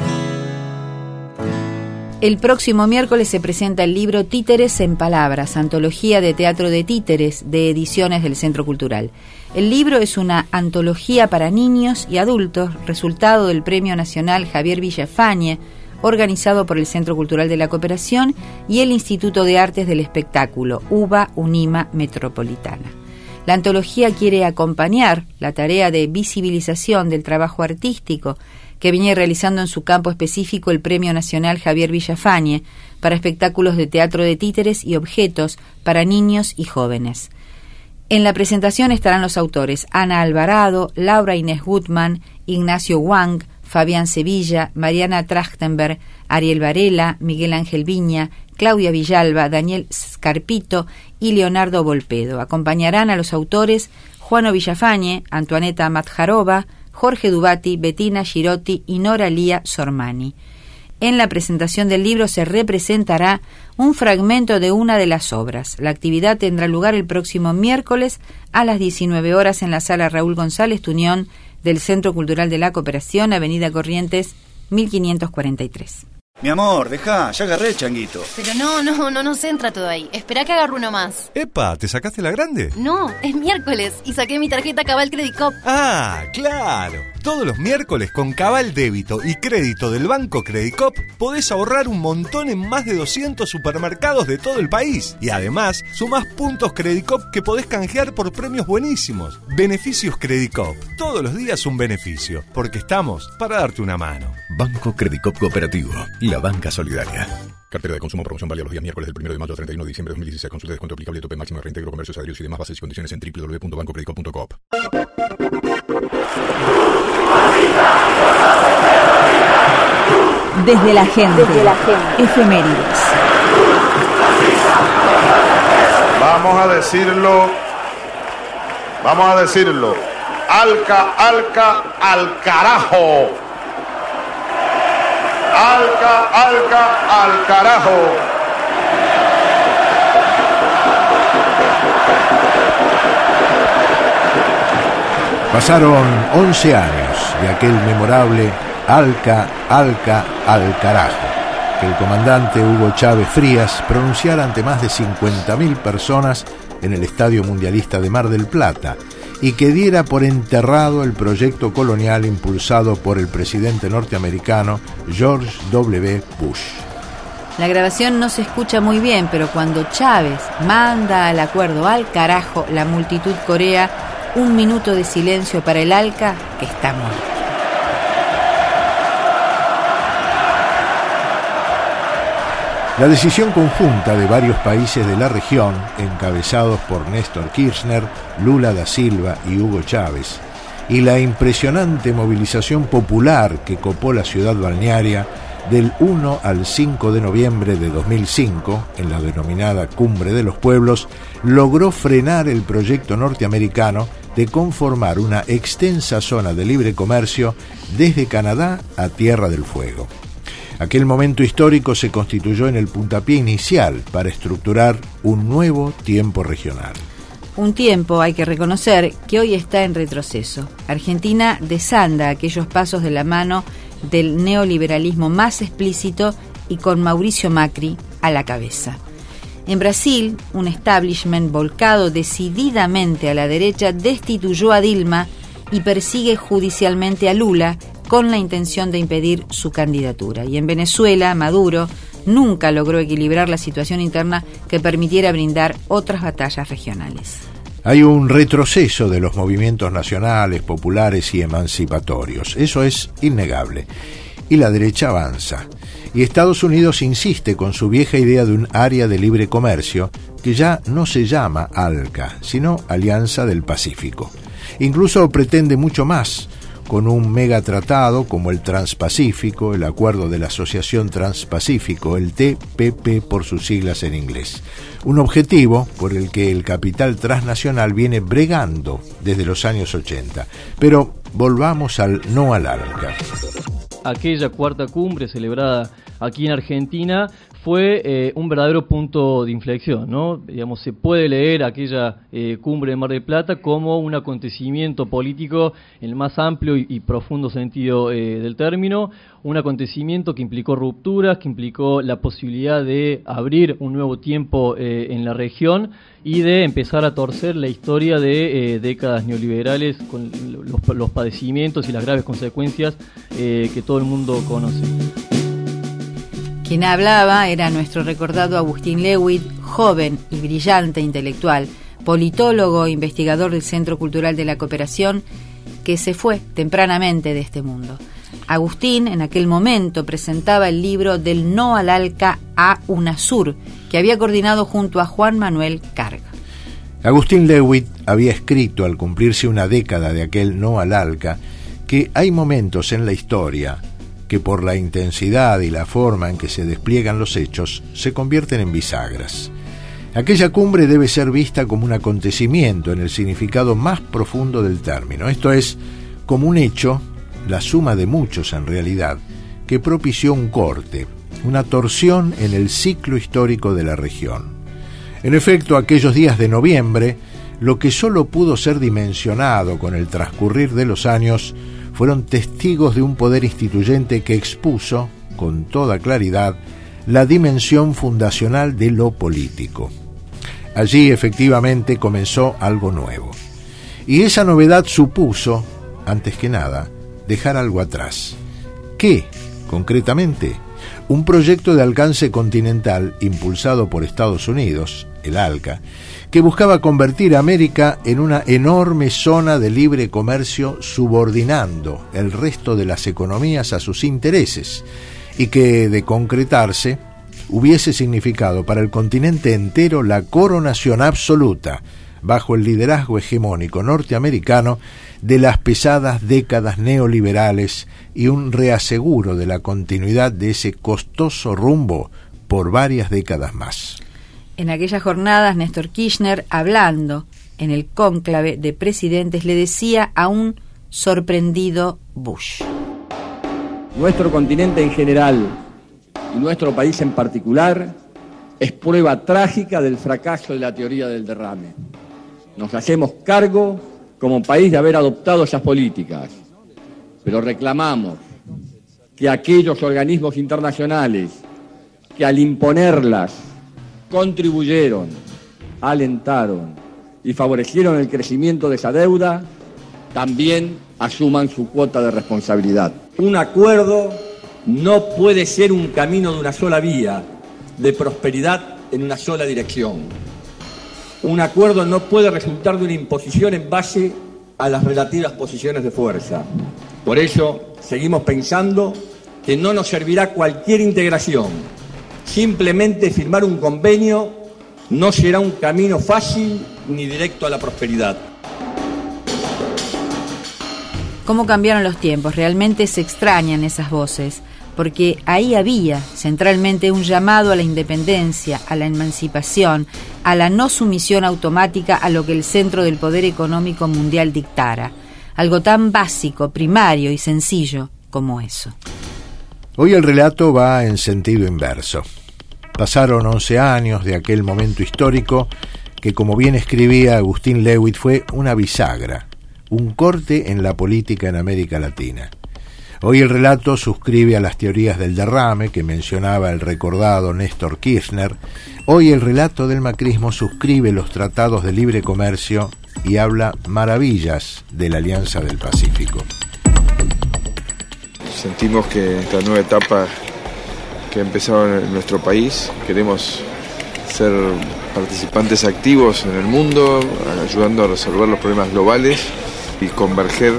El próximo miércoles se presenta el libro Títeres en Palabras, antología de teatro de títeres de Ediciones del Centro Cultural. El libro es una antología para niños y adultos, resultado del Premio Nacional Javier Villafañe, organizado por el Centro Cultural de la Cooperación y el Instituto de Artes del Espectáculo, U B A UNIMA Metropolitana. La antología quiere acompañar la tarea de visibilización del trabajo artístico que viene realizando en su campo específico el Premio Nacional Javier Villafañe para espectáculos de teatro de títeres y objetos para niños y jóvenes. En la presentación estarán los autores Ana Alvarado, Laura Inés Gutman, Ignacio Wang, Fabián Sevilla, Mariana Trachtenberg, Ariel Varela, Miguel Ángel Viña, Claudia Villalba, Daniel Scarpito y Leonardo Volpedo. Acompañarán a los autores Juano Villafañe, Antoaneta Matjarova, Jorge Dubati, Bettina Girotti y Nora Lía Sormani. En la presentación del libro se representará un fragmento de una de las obras. La actividad tendrá lugar el próximo miércoles a las diecinueve horas en la sala Raúl González Tuñón del Centro Cultural de la Cooperación, Avenida Corrientes, mil quinientos cuarenta y tres. Mi amor, dejá, ya agarré el changuito. Pero no, no, no nos entra todo ahí. Esperá que agarre uno más. Epa, ¿te sacaste la grande? No, es miércoles y saqué mi tarjeta Cabal Credit Cop. Ah, claro. Todos los miércoles con Cabal Débito y Crédito del Banco Credit Cop podés ahorrar un montón en más de doscientos supermercados de todo el país. Y además, sumás puntos Credit Cop que podés canjear por premios buenísimos. Beneficios Credit Cop. Todos los días un beneficio, porque estamos para darte una mano. Banco Credit Cop Cooperativo, la banca solidaria. Cartera de consumo, promoción válida los días miércoles del primero de mayo al treinta y uno de diciembre de dos mil dieciséis. Consulta de descuento aplicable, tope máximo de reintegro, comercios adheridos y demás bases y condiciones en doble u doble u doble u punto banco credit cop punto com. Desde la gente, Desde la gente. Efemérides. Vamos a decirlo, vamos a decirlo. Alca, alca, al carajo. Alca, alca, al carajo. Pasaron once años de aquel memorable Alca, Alca, al carajo, que el comandante Hugo Chávez Frías pronunciara ante más de cincuenta mil personas en el Estadio Mundialista de Mar del Plata, y que diera por enterrado el proyecto colonial impulsado por el presidente norteamericano George W. Bush. La grabación no se escucha muy bien, pero cuando Chávez manda al acuerdo al carajo, la multitud corea un minuto de silencio para el Alca que está muerto. La decisión conjunta de varios países de la región, encabezados por Néstor Kirchner, Lula da Silva y Hugo Chávez, y la impresionante movilización popular que copó la ciudad balnearia del uno al cinco de noviembre de dos mil cinco, en la denominada Cumbre de los Pueblos, logró frenar el proyecto norteamericano de conformar una extensa zona de libre comercio desde Canadá a Tierra del Fuego. Aquel momento histórico se constituyó en el puntapié inicial para estructurar un nuevo tiempo regional. Un tiempo, hay que reconocer, que hoy está en retroceso. Argentina desanda aquellos pasos de la mano del neoliberalismo más explícito y con Mauricio Macri a la cabeza. En Brasil, un establishment volcado decididamente a la derecha destituyó a Dilma y persigue judicialmente a Lula con la intención de impedir su candidatura. Y en Venezuela, Maduro nunca logró equilibrar la situación interna que permitiera brindar otras batallas regionales. Hay un retroceso de los movimientos nacionales, populares y emancipatorios. Eso es innegable. Y la derecha avanza. Y Estados Unidos insiste con su vieja idea de un área de libre comercio que ya no se llama ALCA, sino Alianza del Pacífico. Incluso pretende mucho más, con un megatratado como el Transpacífico, el Acuerdo de la Asociación Transpacífico, el T P P por sus siglas en inglés. Un objetivo por el que el capital transnacional viene bregando desde los años ochenta. Pero volvamos al no al ALCA. Aquella cuarta cumbre celebrada aquí en Argentina fue eh, un verdadero punto de inflexión, ¿no? Digamos, se puede leer aquella eh, cumbre de Mar del Plata como un acontecimiento político en el más amplio y, y profundo sentido eh, del término, un acontecimiento que implicó rupturas, que implicó la posibilidad de abrir un nuevo tiempo eh, en la región y de empezar a torcer la historia de eh, décadas neoliberales con los, los padecimientos y las graves consecuencias eh, que todo el mundo conoce. Quien hablaba era nuestro recordado Agustín Lewitt, joven y brillante intelectual, politólogo e investigador del Centro Cultural de la Cooperación, que se fue tempranamente de este mundo. Agustín en aquel momento presentaba el libro Del no al ALCA a UNASUR, que había coordinado junto a Juan Manuel Carga. Agustín Lewitt había escrito al cumplirse una década de aquel no al ALCA que hay momentos en la historia que por la intensidad y la forma en que se despliegan los hechos se convierten en bisagras. Aquella cumbre debe ser vista como un acontecimiento en el significado más profundo del término, esto es, como un hecho, la suma de muchos en realidad, que propició un corte, una torsión en el ciclo histórico de la región. En efecto, aquellos días de noviembre, lo que solo pudo ser dimensionado con el transcurrir de los años, fueron testigos de un poder instituyente que expuso, con toda claridad, la dimensión fundacional de lo político. Allí, efectivamente, comenzó algo nuevo. Y esa novedad supuso, antes que nada, dejar algo atrás. ¿Qué, concretamente? Un proyecto de alcance continental impulsado por Estados Unidos, el ALCA, que buscaba convertir a América en una enorme zona de libre comercio subordinando el resto de las economías a sus intereses y que, de concretarse, hubiese significado para el continente entero la coronación absoluta, bajo el liderazgo hegemónico norteamericano, de las pesadas décadas neoliberales y un reaseguro de la continuidad de ese costoso rumbo por varias décadas más. En aquellas jornadas, Néstor Kirchner, hablando en el cónclave de presidentes, le decía a un sorprendido Bush: nuestro continente en general y nuestro país en particular es prueba trágica del fracaso de la teoría del derrame. Nos hacemos cargo como país de haber adoptado esas políticas, pero reclamamos que aquellos organismos internacionales que al imponerlas contribuyeron, alentaron y favorecieron el crecimiento de esa deuda, también asuman su cuota de responsabilidad. Un acuerdo no puede ser un camino de una sola vía, de prosperidad en una sola dirección. Un acuerdo no puede resultar de una imposición en base a las relativas posiciones de fuerza. Por ello, seguimos pensando que no nos servirá cualquier integración Simplemente firmar un convenio no será un camino fácil ni directo a la prosperidad. ¿Cómo cambiaron los tiempos? Realmente se extrañan esas voces, porque ahí había centralmente un llamado a la independencia, a la emancipación, a la no sumisión automática a lo que el centro del poder económico mundial dictara. Algo tan básico, primario y sencillo como eso. Hoy el relato va en sentido inverso. Pasaron once años de aquel momento histórico que, como bien escribía Agustín Lewitt, fue una bisagra, un corte en la política en América Latina. Hoy el relato suscribe a las teorías del derrame que mencionaba el recordado Néstor Kirchner. Hoy el relato del macrismo suscribe los tratados de libre comercio y habla maravillas de la Alianza del Pacífico. Sentimos que esta nueva etapa que ha empezado en nuestro país, queremos ser participantes activos en el mundo, ayudando a resolver los problemas globales y converger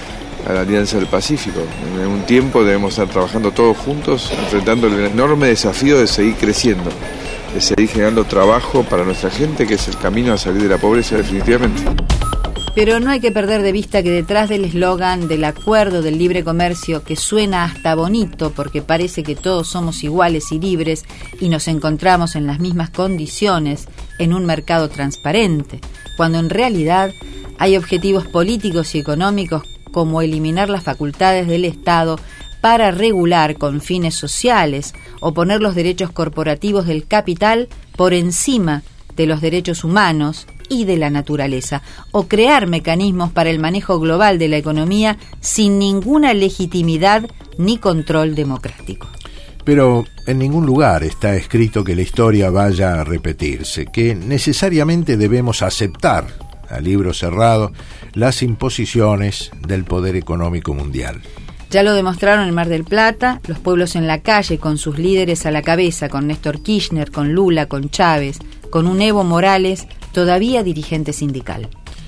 a la Alianza del Pacífico. En un tiempo debemos estar trabajando todos juntos, enfrentando el enorme desafío de seguir creciendo, de seguir generando trabajo para nuestra gente, que es el camino a salir de la pobreza definitivamente. Pero no hay que perder de vista que detrás del eslogan del acuerdo del libre comercio, que suena hasta bonito porque parece que todos somos iguales y libres y nos encontramos en las mismas condiciones en un mercado transparente, cuando en realidad hay objetivos políticos y económicos como eliminar las facultades del Estado para regular con fines sociales o poner los derechos corporativos del capital por encima de los derechos humanos y de la naturaleza, o crear mecanismos para el manejo global de la economía sin ninguna legitimidad ni control democrático. Pero en ningún lugar está escrito que la historia vaya a repetirse, que necesariamente debemos aceptar, a libro cerrado, las imposiciones del poder económico mundial. Ya lo demostraron en Mar del Plata, los pueblos en la calle con sus líderes a la cabeza, con Néstor Kirchner, con Lula, con Chávez, con un Evo Morales, todavía dirigente sindical.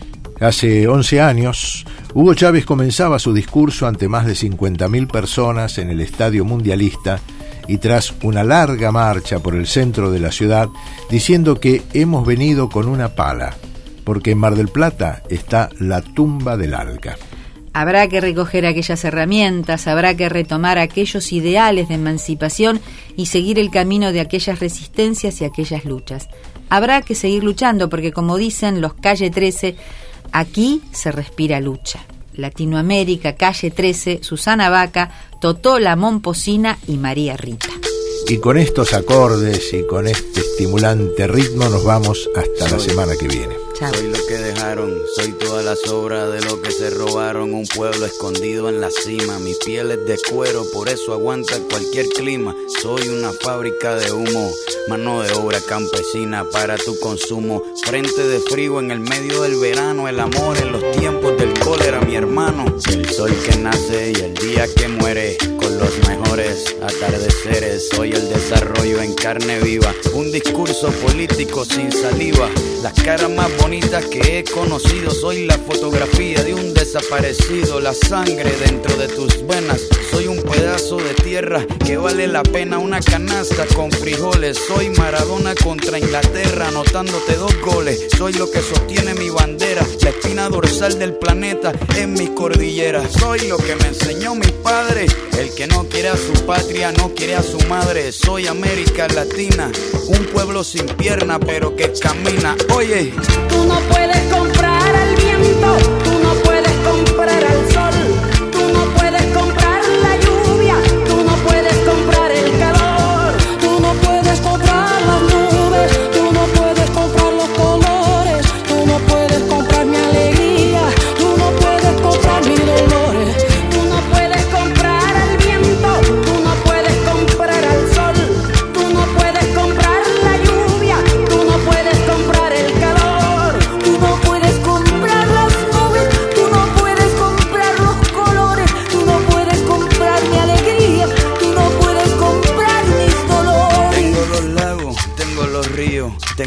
Hace once años, Hugo Chávez comenzaba su discurso ante más de cincuenta mil personas en el Estadio Mundialista y tras una larga marcha por el centro de la ciudad, diciendo que hemos venido con una pala, porque en Mar del Plata está la tumba del Alca. Habrá que recoger aquellas herramientas, habrá que retomar aquellos ideales de emancipación y seguir el camino de aquellas resistencias y aquellas luchas. Habrá que seguir luchando porque, como dicen los Calle trece, aquí se respira lucha. Latinoamérica, Calle trece, Susana Vaca, Totó la Momposina y María Rita. Y con estos acordes y con este estimulante ritmo nos vamos hasta la semana que viene. Chao. Soy lo que dejaron, soy toda la sobra de lo que se robaron. Un pueblo escondido en la cima, mi piel es de cuero, por eso aguanta cualquier clima. Soy una fábrica de humo, mano de obra campesina para tu consumo. Frente de frío en el medio del verano, el amor en los tiempos del cólera, mi hermano. El sol que nace y el día que muere, con los mejores atardeceres. Soy el desarrollo en carne viva, un discurso político sin saliva. Las caras más bonitas que he conocido, soy la fotografía de un desaparecido. La sangre dentro de tus venas, soy un pedazo de tierra que vale la pena una canasta con frijoles. Soy Maradona contra Inglaterra, anotándote dos goles. Soy lo que sostiene mi bandera, la espina dorsal del planeta en mi cordillera. Soy lo que me enseñó mi padre, el que no quiere a su patria no quiere a su madre. Soy América Latina, un pueblo sin pierna pero que camina. Oye, tú no puedes comprar al viento, tú no puedes comprar al sol, tú no puedes comprar la lluvia, tú no puedes comprar el calor, tú no puedes comprar las nubes, tú no puedes comprar los colores, tú no puedes comprar mi alegría, tú no puedes comprar mis dolores, tú no puedes comprar al viento, tú no puedes comprar al sol, tú no puedes comprar la lluvia, tú no puedes comprar el calor. Tú no puedes comprar las nubes,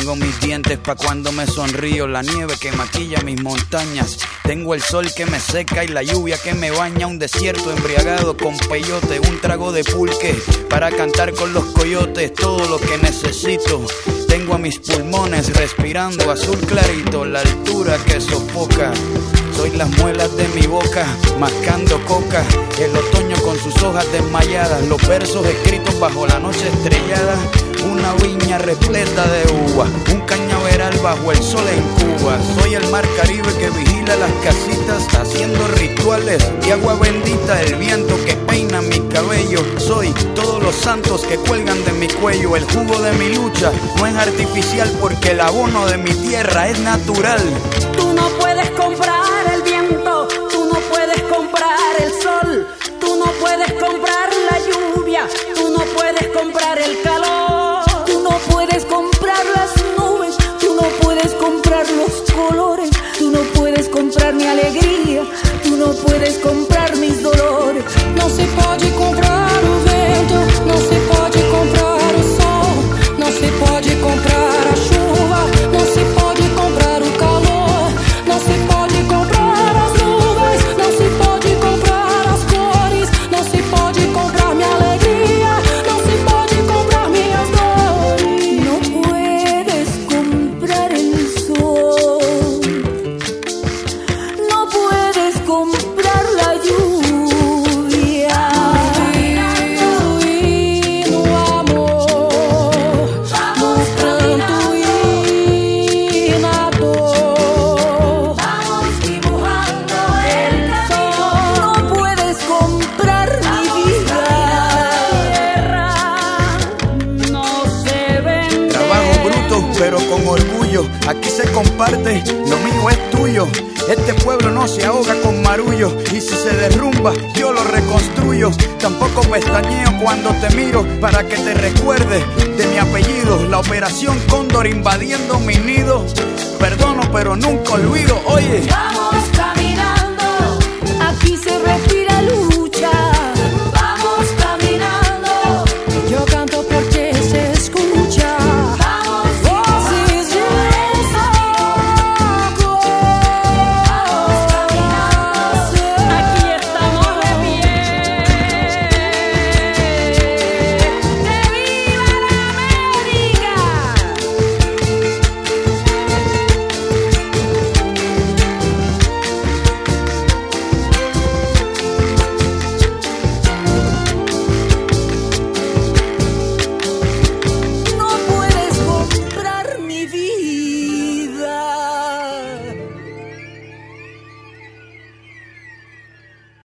Tengo mis dientes pa' cuando me sonrío, la nieve que maquilla mis montañas. Tengo el sol que me seca y la lluvia que me baña. Un desierto embriagado con peyote, un trago de pulque para cantar con los coyotes. Todo lo que necesito. Tengo a mis pulmones respirando azul clarito, la altura que sofoca. Soy las muelas de mi boca, mascando coca. El otoño con sus hojas desmayadas, los versos escritos bajo la noche estrellada. Una viña repleta de uva, un cañaveral bajo el sol en Cuba. Soy el mar Caribe que vigila las casitas, haciendo rituales de agua bendita. El viento que peina mi cabello. Soy todos los santos que cuelgan de mi cuello. El jugo de mi lucha no es artificial, porque el abono de mi tierra es natural. Tú no puedes comprar el viento, tú no puedes comprar el sol, tú no puedes comprar la lluvia, tú no puedes comprar el calor, tú no puedes comprar las nubes, tú no puedes comprar los colores, tú no puedes comprar mi alegría, tú no puedes comprar mis dolores. Não se pode comprar o vento, não se pode comprar o sol, não se pode comprar a chuva, não se pode comprar o calor, não se pode comprar as nuvens, não se pode comprar as cores, não se pode comprar minha alegria, não se pode comprar minhas dores. No puedes comprar el sol, no puedes comprar la lluvia. E no amor, no pranto e na dor, Vamos dibujando el sol. No puedes comprar mi vida. No se vende. Trabajo bruto, pero con orgullo. Aquí se comparte, lo mío es tuyo. Este pueblo no se ahoga con marullo, y si se derrumba, yo lo reconstruyo. Tampoco pestañeo cuando te miro, para que te recuerdes de mi apellido. La operación Cóndor invadiendo mi nido. Perdono, pero nunca olvido. Oye, Vamos